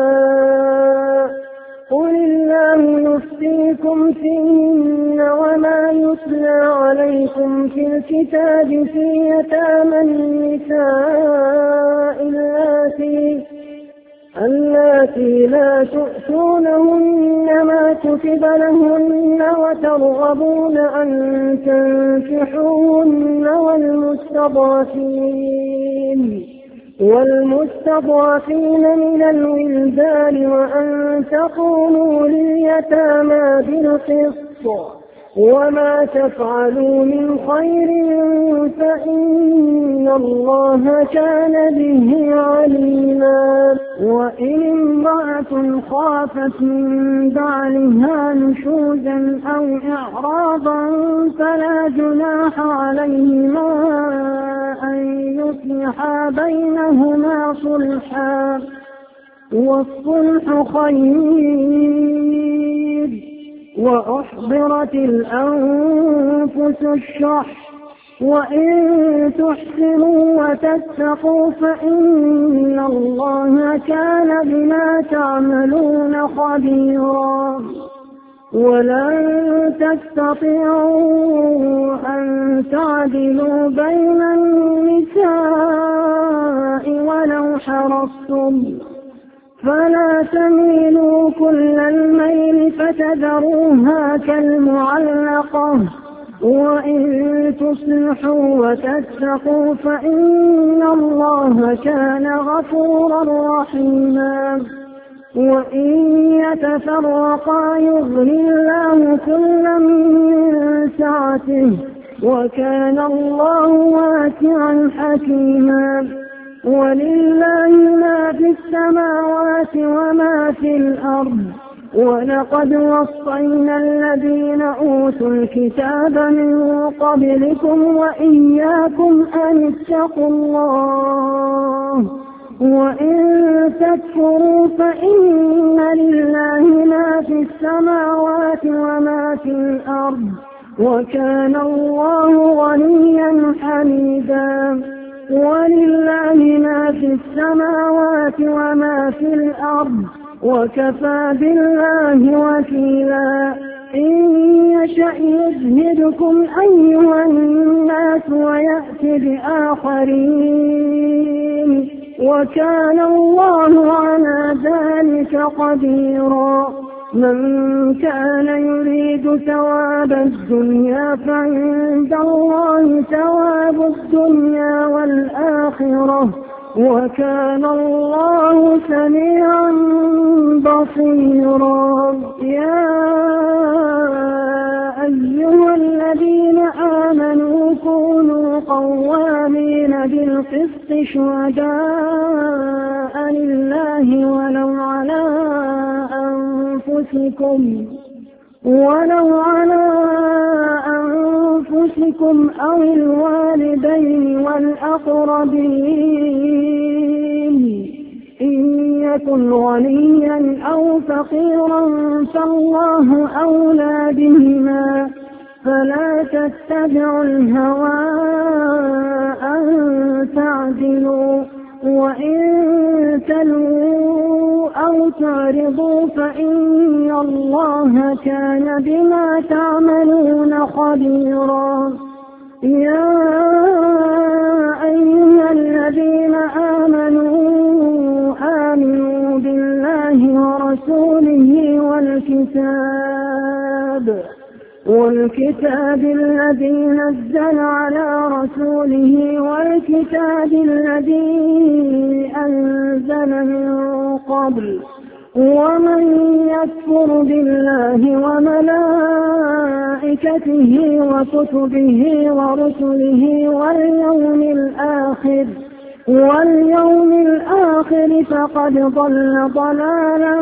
قل الله يفتيكم فيهن وما يتلى عليكم في الكتاب في يتامى النساء اللاتي اللاتي لا تؤتونهن ما كتب لهن وترغبون أن تنكحوهن والمستضعفين والمستضعفين من الولدان وأن تقوموا لليتامى بالقسط وما تفعلوا من خير فإن الله كان به عليما. وإن امرأة خافت من بعلها نشوزا أو إعراضا فلا جناح عليهما أن يصلحا بينهما صلحا والصلح خير. وأحضرت الأنفس الشح وإن تحسنوا وتتقوا فإن الله كان بما تعملون خبيرا. ولن تستطيعوا أن تعدلوا بين النساء ولو حرصتم فلا تميلوا كل الميل فتذروها كالمعلقة. وإن تصلحوا وتتقوا فإن الله كان غفورا رحيما. وإن يتفرقا يغني الله كلا من سعته وكان الله واسعا حكيما. ولله ما في السماوات وما في الأرض ولقد وصينا الذين أوتوا الكتاب من قبلكم وإياكم أن اتقوا الله وإن تكفروا فإن لله ما في السماوات وما في الأرض وكان الله غنيا حميدا. ولله ما في السماوات وما في الأرض وكفى بالله وكيلا. إن يشأ يذهبكم أيها الناس ويأتي بآخرين وكان الله على ذلك قديرا. من كان يريد ثواب الدنيا فعند الله ثواب الدنيا والآخرة وكان الله سميعا بصيرا. يا أيها الذين آمنوا كونوا قوامين بالقسط شهداء لله ولو على أنفسكم ولو على أنفسكم أو الوالدين والأقربين إن يكن غنيا أو فقيرا فالله أولى بهما فلا تتبعوا الهوى أن تعدلوا وإن تلووا أو تعرضوا فإن الله كان بما تعملون خبيرا. يا أيها الذين آمنوا آمنوا بالله ورسوله والكتاب والكتاب الذي نزل على رسوله والكتاب الذي أنزل من قبل ومن يكفر بالله وملائكته وكتبه ورسله واليوم الآخر واليوم الآخر فقد ضل ضلالا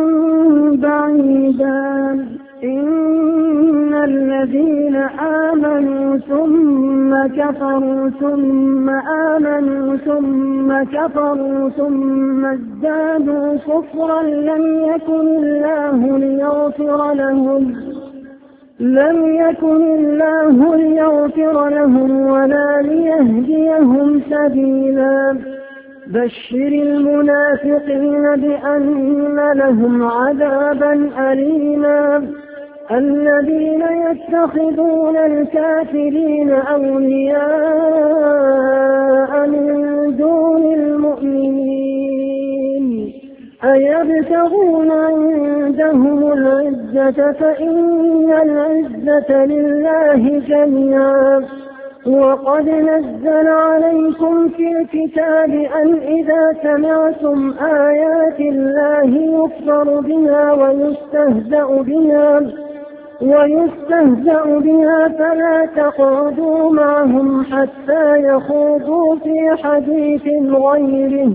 بعيدا. إن الذين آمنوا ثم كفروا ثم آمنوا ثم كفروا ثم ازدادوا كفرا لم يكن الله ليغفر لهم لم يكن الله ليغفر لهم ولا ليهديهم سبيلا. بشر المنافقين بأن لهم عذابا أليما. الذين يتخذون الكافرين أولياء من دون المؤمنين أيبتغون عندهم العزة فإن العزة لله جميعا. وقد نزل عليكم في الكتاب أن إذا سمعتم آيات الله يكفر بها ويستهزأ بها ويستهزأ بها فلا تقعدوا معهم حتى يخوضوا في حديث غيره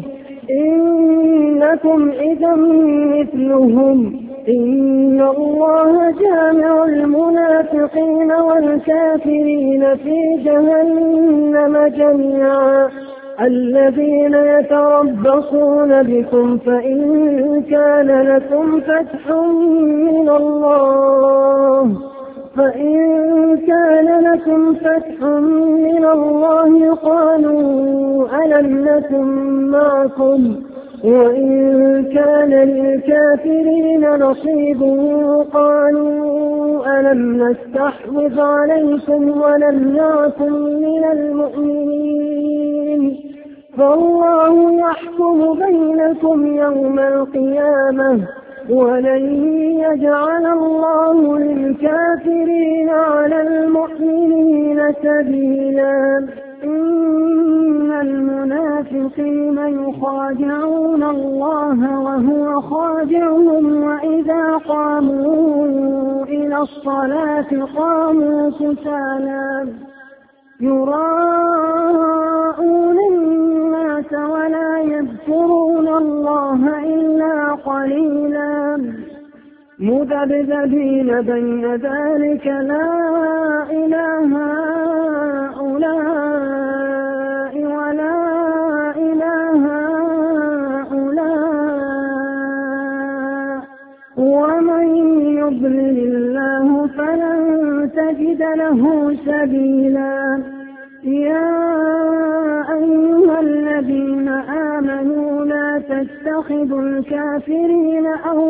إنكم إذا مثلهم. إن الله جامع المنافقين والكافرين في جهنم جميعا. الذين يتربصون بكم فإن كان لكم فتح من الله فإن كان لكم فتح من الله قالوا ألم نكن معكم وإن كان للكافرين نصيب قالوا ألم نستحوذ عليكم ونمنعكم من المؤمنين فالله يحكم بينكم يوم القيامة ولن يجعل الله للكافرين على المؤمنين سبيلا. إن المنافقين يخادعون الله وهو خادعهم وإذا قاموا إلى الصلاة قاموا كسالى يراءون الناس ولا يذكرون الله إلا قليلا مذبذبين بين ذلك لا إله هؤلاء ولا إله هؤلاء ومن يضلل الله فلن تجد له سبيلا. يا أيها الذين آمنوا لا تتخذوا الكافرين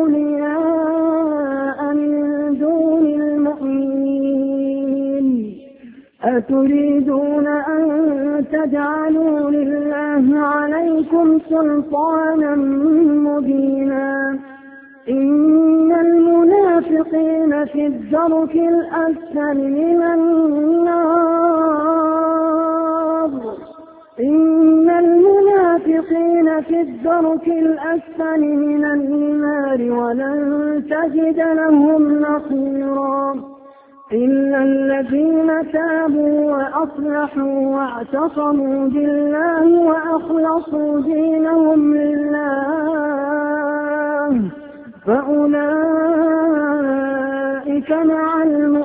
أولياء من دون المؤمنين أتريدون أن تجعلوا لله عليكم سلطانا مبينا. إن المنافقين في الدرك الأسفل من النار إن المنافقين في الدرك الأسفل من النار ولن تجد لهم نصيرا إلا الذين تابوا وأصلحوا واعتصموا بالله وأخلصوا دينهم لله فأولئك مع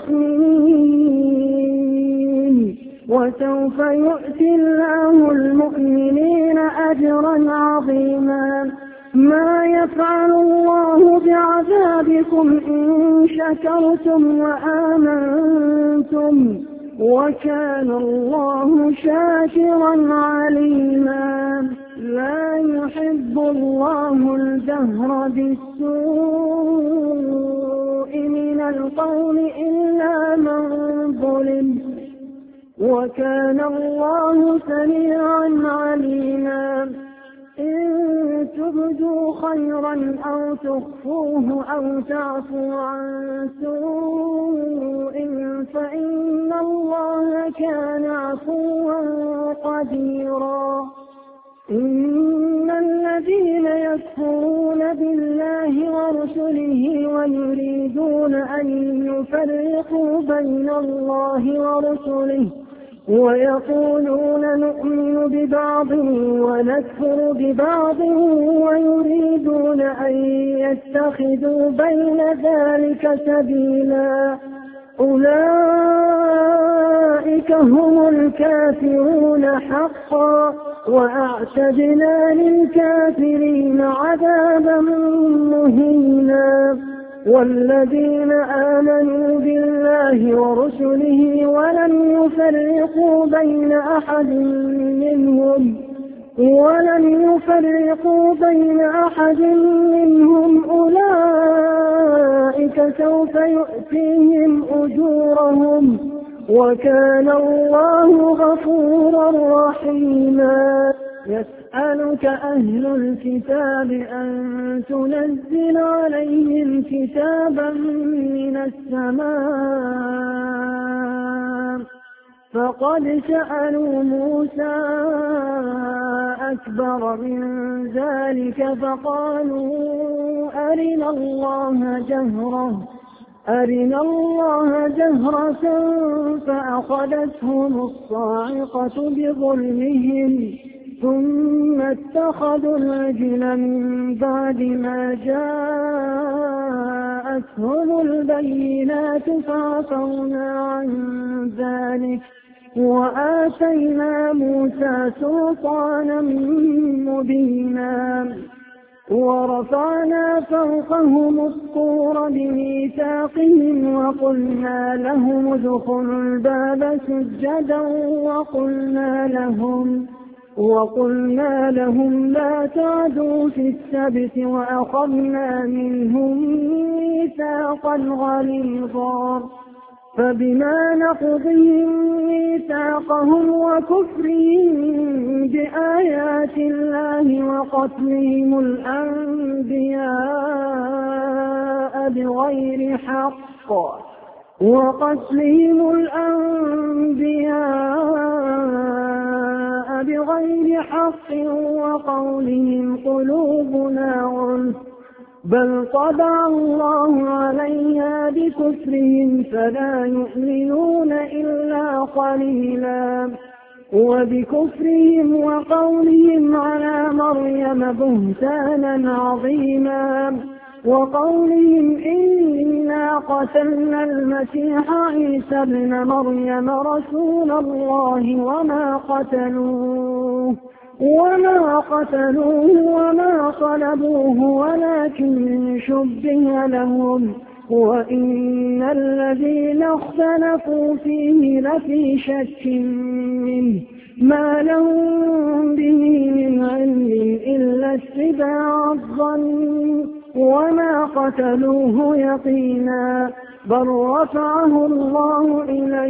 المؤمنين وسوف يؤتي الله المؤمنين أجرا عظيما. ما يفعل الله بعذابكم إن شكرتم وآمنتم وكان الله شاكرا عليما. لا يحب الله الجهر بالسوء من القول إلا من ظلم وكان الله سميعا عليما. إن تبدوا خيرا أو تخفوه أو تعفوا عن سوء فإن الله كان عفوا قديرا. إن الذين يكفرون بالله ورسله ويريدون أن يفرقوا بين الله ورسله ويقولون نؤمن ببعض ونكفر ببعض ويريدون أن يتخذوا بين ذلك سبيلا أولئك هم الكافرون حقا وأعتدنا للكافرين عذابا مهينا والذين آمنوا بالله ورسله ولم يفرقوا بين أحد منهم ولم يفرقوا بين أحد منهم أولئك سوف يؤتيهم أجورهم وكان الله غفورا رحيما يسألك أهل الكتاب أن تنزل عليهم كتابا من السماء فقد سألوا موسى أكبر من ذلك فقالوا أرنا الله جهرة أرنا الله جهرة فأخذتهم الصاعقة بظلمهم ثم اتخذوا العجل من بعد ما جاءتهم البينات فعفونا عن ذلك وآتينا موسى سلطانا مبينا ورفعنا فوقهم الطور بميثاقهم وقلنا لهم ادخلوا الباب سجدا وقلنا لهم وقلنا لهم لا تعدوا في السبت وأخذنا منهم ميثاقا غليظا فبما نقضهم ميثاقهم وكفرهم بآيات الله وقتلهم الأنبياء بغير حق وقتلهم الأنبياء بغير حق وقولهم قلوبنا غلف بل طبع الله عليها بكفرهم فلا يؤمنون إلا قليلا وبكفرهم وقولهم على مريم بهتانا عظيما وقولهم إنا قتلنا المسيح عيسى ابن مريم رسول الله وما قتلوه وما قتلوه وما صلبوه ولكن شبه لهم وإن الذين اختلفوا فيه لفي شك منه ما لهم به من علم إلا اتباع الظن وما قتلوه يقينا بل رفعه الله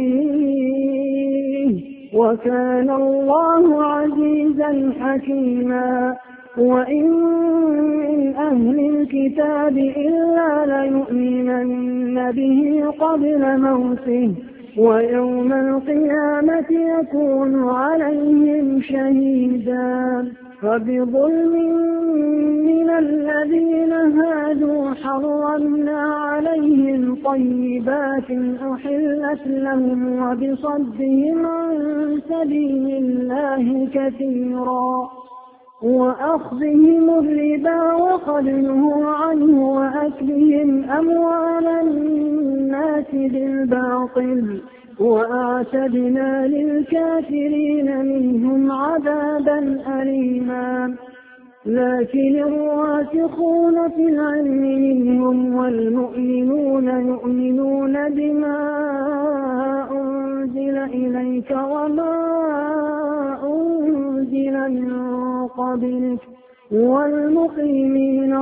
إليه وكان الله عزيزا حكيما وإن من أهل الكتاب إلا ليؤمنن به قبل موته ويوم القيامة يكون عليهم شهيدا فبظلم من الذين هادوا حرمنا عليهم طيبات أحلت لهم وبصدهم عن سبيل الله كثيرا وأخذهم الربا وقد نهوا عنه وأكلهم أموال الناس بالباطل وأعتدنا للكافرين منهم عذابا أليما لكن الراسخون في العلم منهم والمؤمنون يؤمنون بما أنزل إليك وما أنزل من قبلك والمقيمين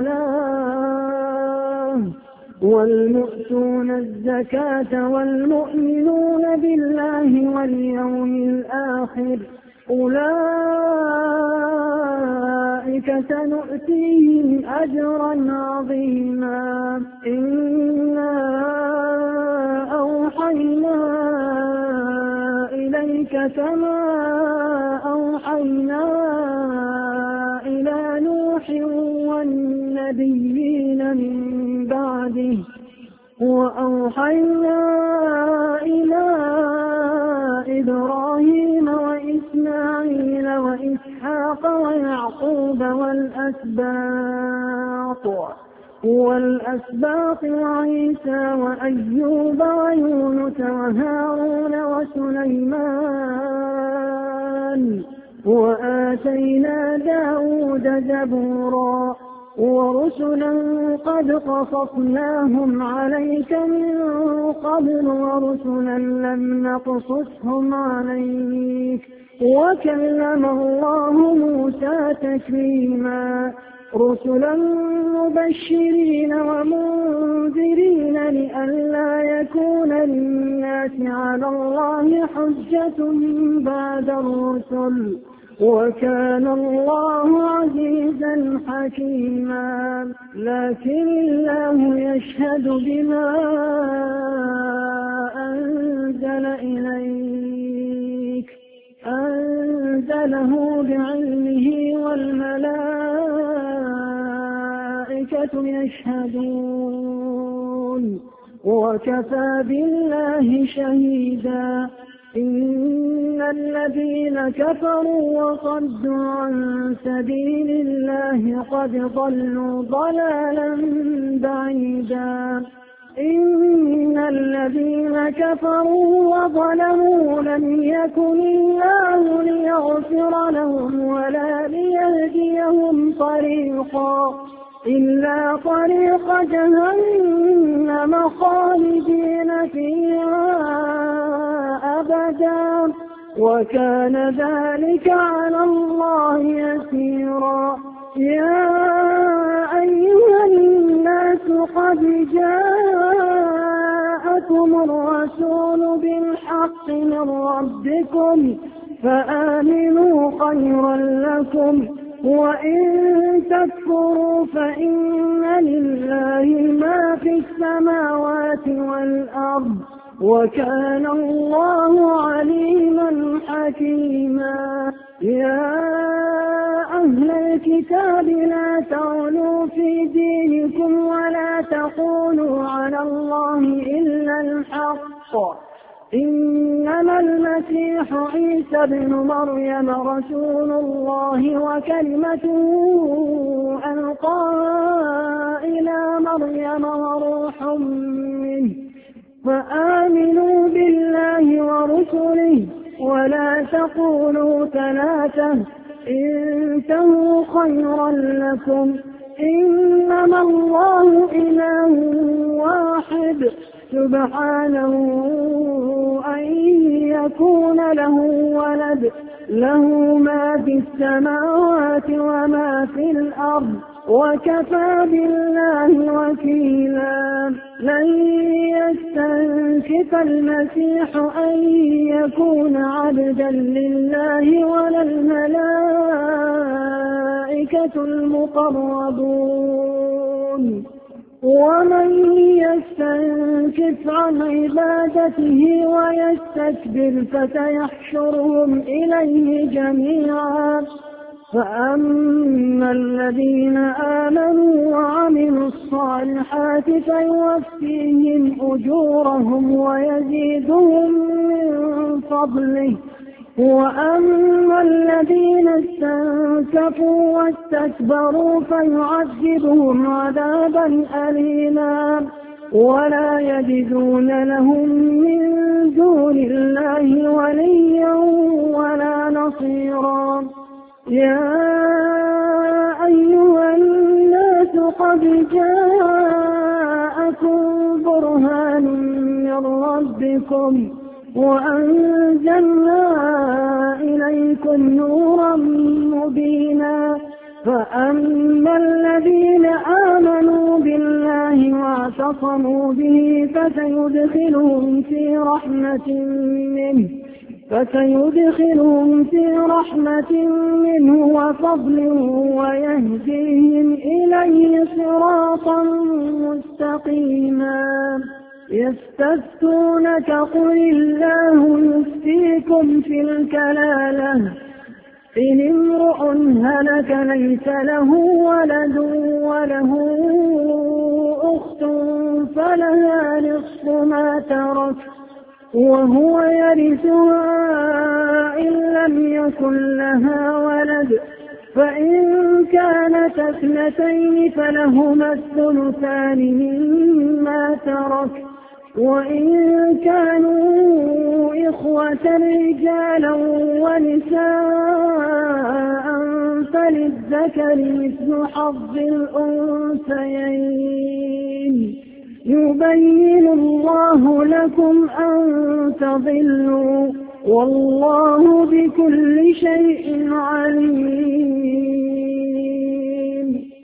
الصلاة والمؤتون الزكاة والمؤمنون بالله واليوم الآخر أولئك سنؤتيهم أجرا عظيما إنا أوحينا إليك كما أوحينا إلى نوح والنبيين من بعده وأوحينا إلى إبراهيم ويعقوب والأسباط والأسباط وعيسى وأيوب ويونس وهارون وسليمان وآتينا داود زبورا ورسلا قد قصصناهم عليك من قبل ورسلا لم نقصصهم عليك وكلم الله موسى تكليما رسلا مبشرين ومنذرين لئلا يكون للناس على الله حجة بعد الرسل وكان الله عزيزا حكيما لكن الله يشهد بما أنزل إليك أنزله بعلمه والملائكة يشهدون وكفى بالله شهيدا إن الذين كفروا وصدوا عن سبيل الله قد ضلوا ضلالا بعيدا إن الذين كفروا وظلموا لم يكن الله ليغفر لهم ولا ليهديهم طريقا إلا طريق جهنم خالدين فيها أبدا وكان ذلك على الله يسيرا يا أيها الناس قد جاءكم الرسول بالحق من ربكم فآمنوا خيرا لكم وإن تكفروا فإن لله ما في السماوات والأرض وكان الله عليما حكيما يا أهل الكتاب لا تغلوا في دينكم ولا تقولوا على الله إلا الحق إنما المسيح عيسى ابن مريم رسول الله وكلمته ألقاها إلى مريم وروح منه فآمنوا بالله ورسله ولا تقولوا ثلاثة انتهوا خيرا لكم إنما الله إله واحد سبحانه أن يكون له ولد له ما في السماوات وما في الأرض وكفى بالله وكيلا لن يستنكف المسيح أن يكون عبدا لله ولا الملائكة المقربون ومن يستنكف عن عبادته ويستكبر فسيحشرهم إليه جميعا فأما الذين آمنوا وعملوا الصالحات فيوفيهم أجورهم ويزيدهم من فضله وأما الذين استنكفوا واستكبروا فيعذبهم عذابا أليما ولا يجدون لهم من دون الله وليا ولا نصيرا يا أيها الناس قد جاءكم برهان من ربكم وأنزلنا إليكم نورا مبينا فأما الذين آمنوا بالله واعتصموا به فسيدخلهم في رحمة منه فسيدخلهم في رحمة منه وفضل ويهديهم إليه صراطا مستقيما يستفتونك قل الله يفتيكم في الكلالة إن امرؤ هلك ليس له ولد وله أخت فلها نصف ما ترك وهو يرثها إن لم يكن لها ولد فإن كانت اثنتين فلهما الثلثان مما ترك، وإن كانوا إخوة رجالا ونساء فللذكر مثل حظ الأنثيين. يبين الله لكم أن تضلوا، والله بكل شيء عليم.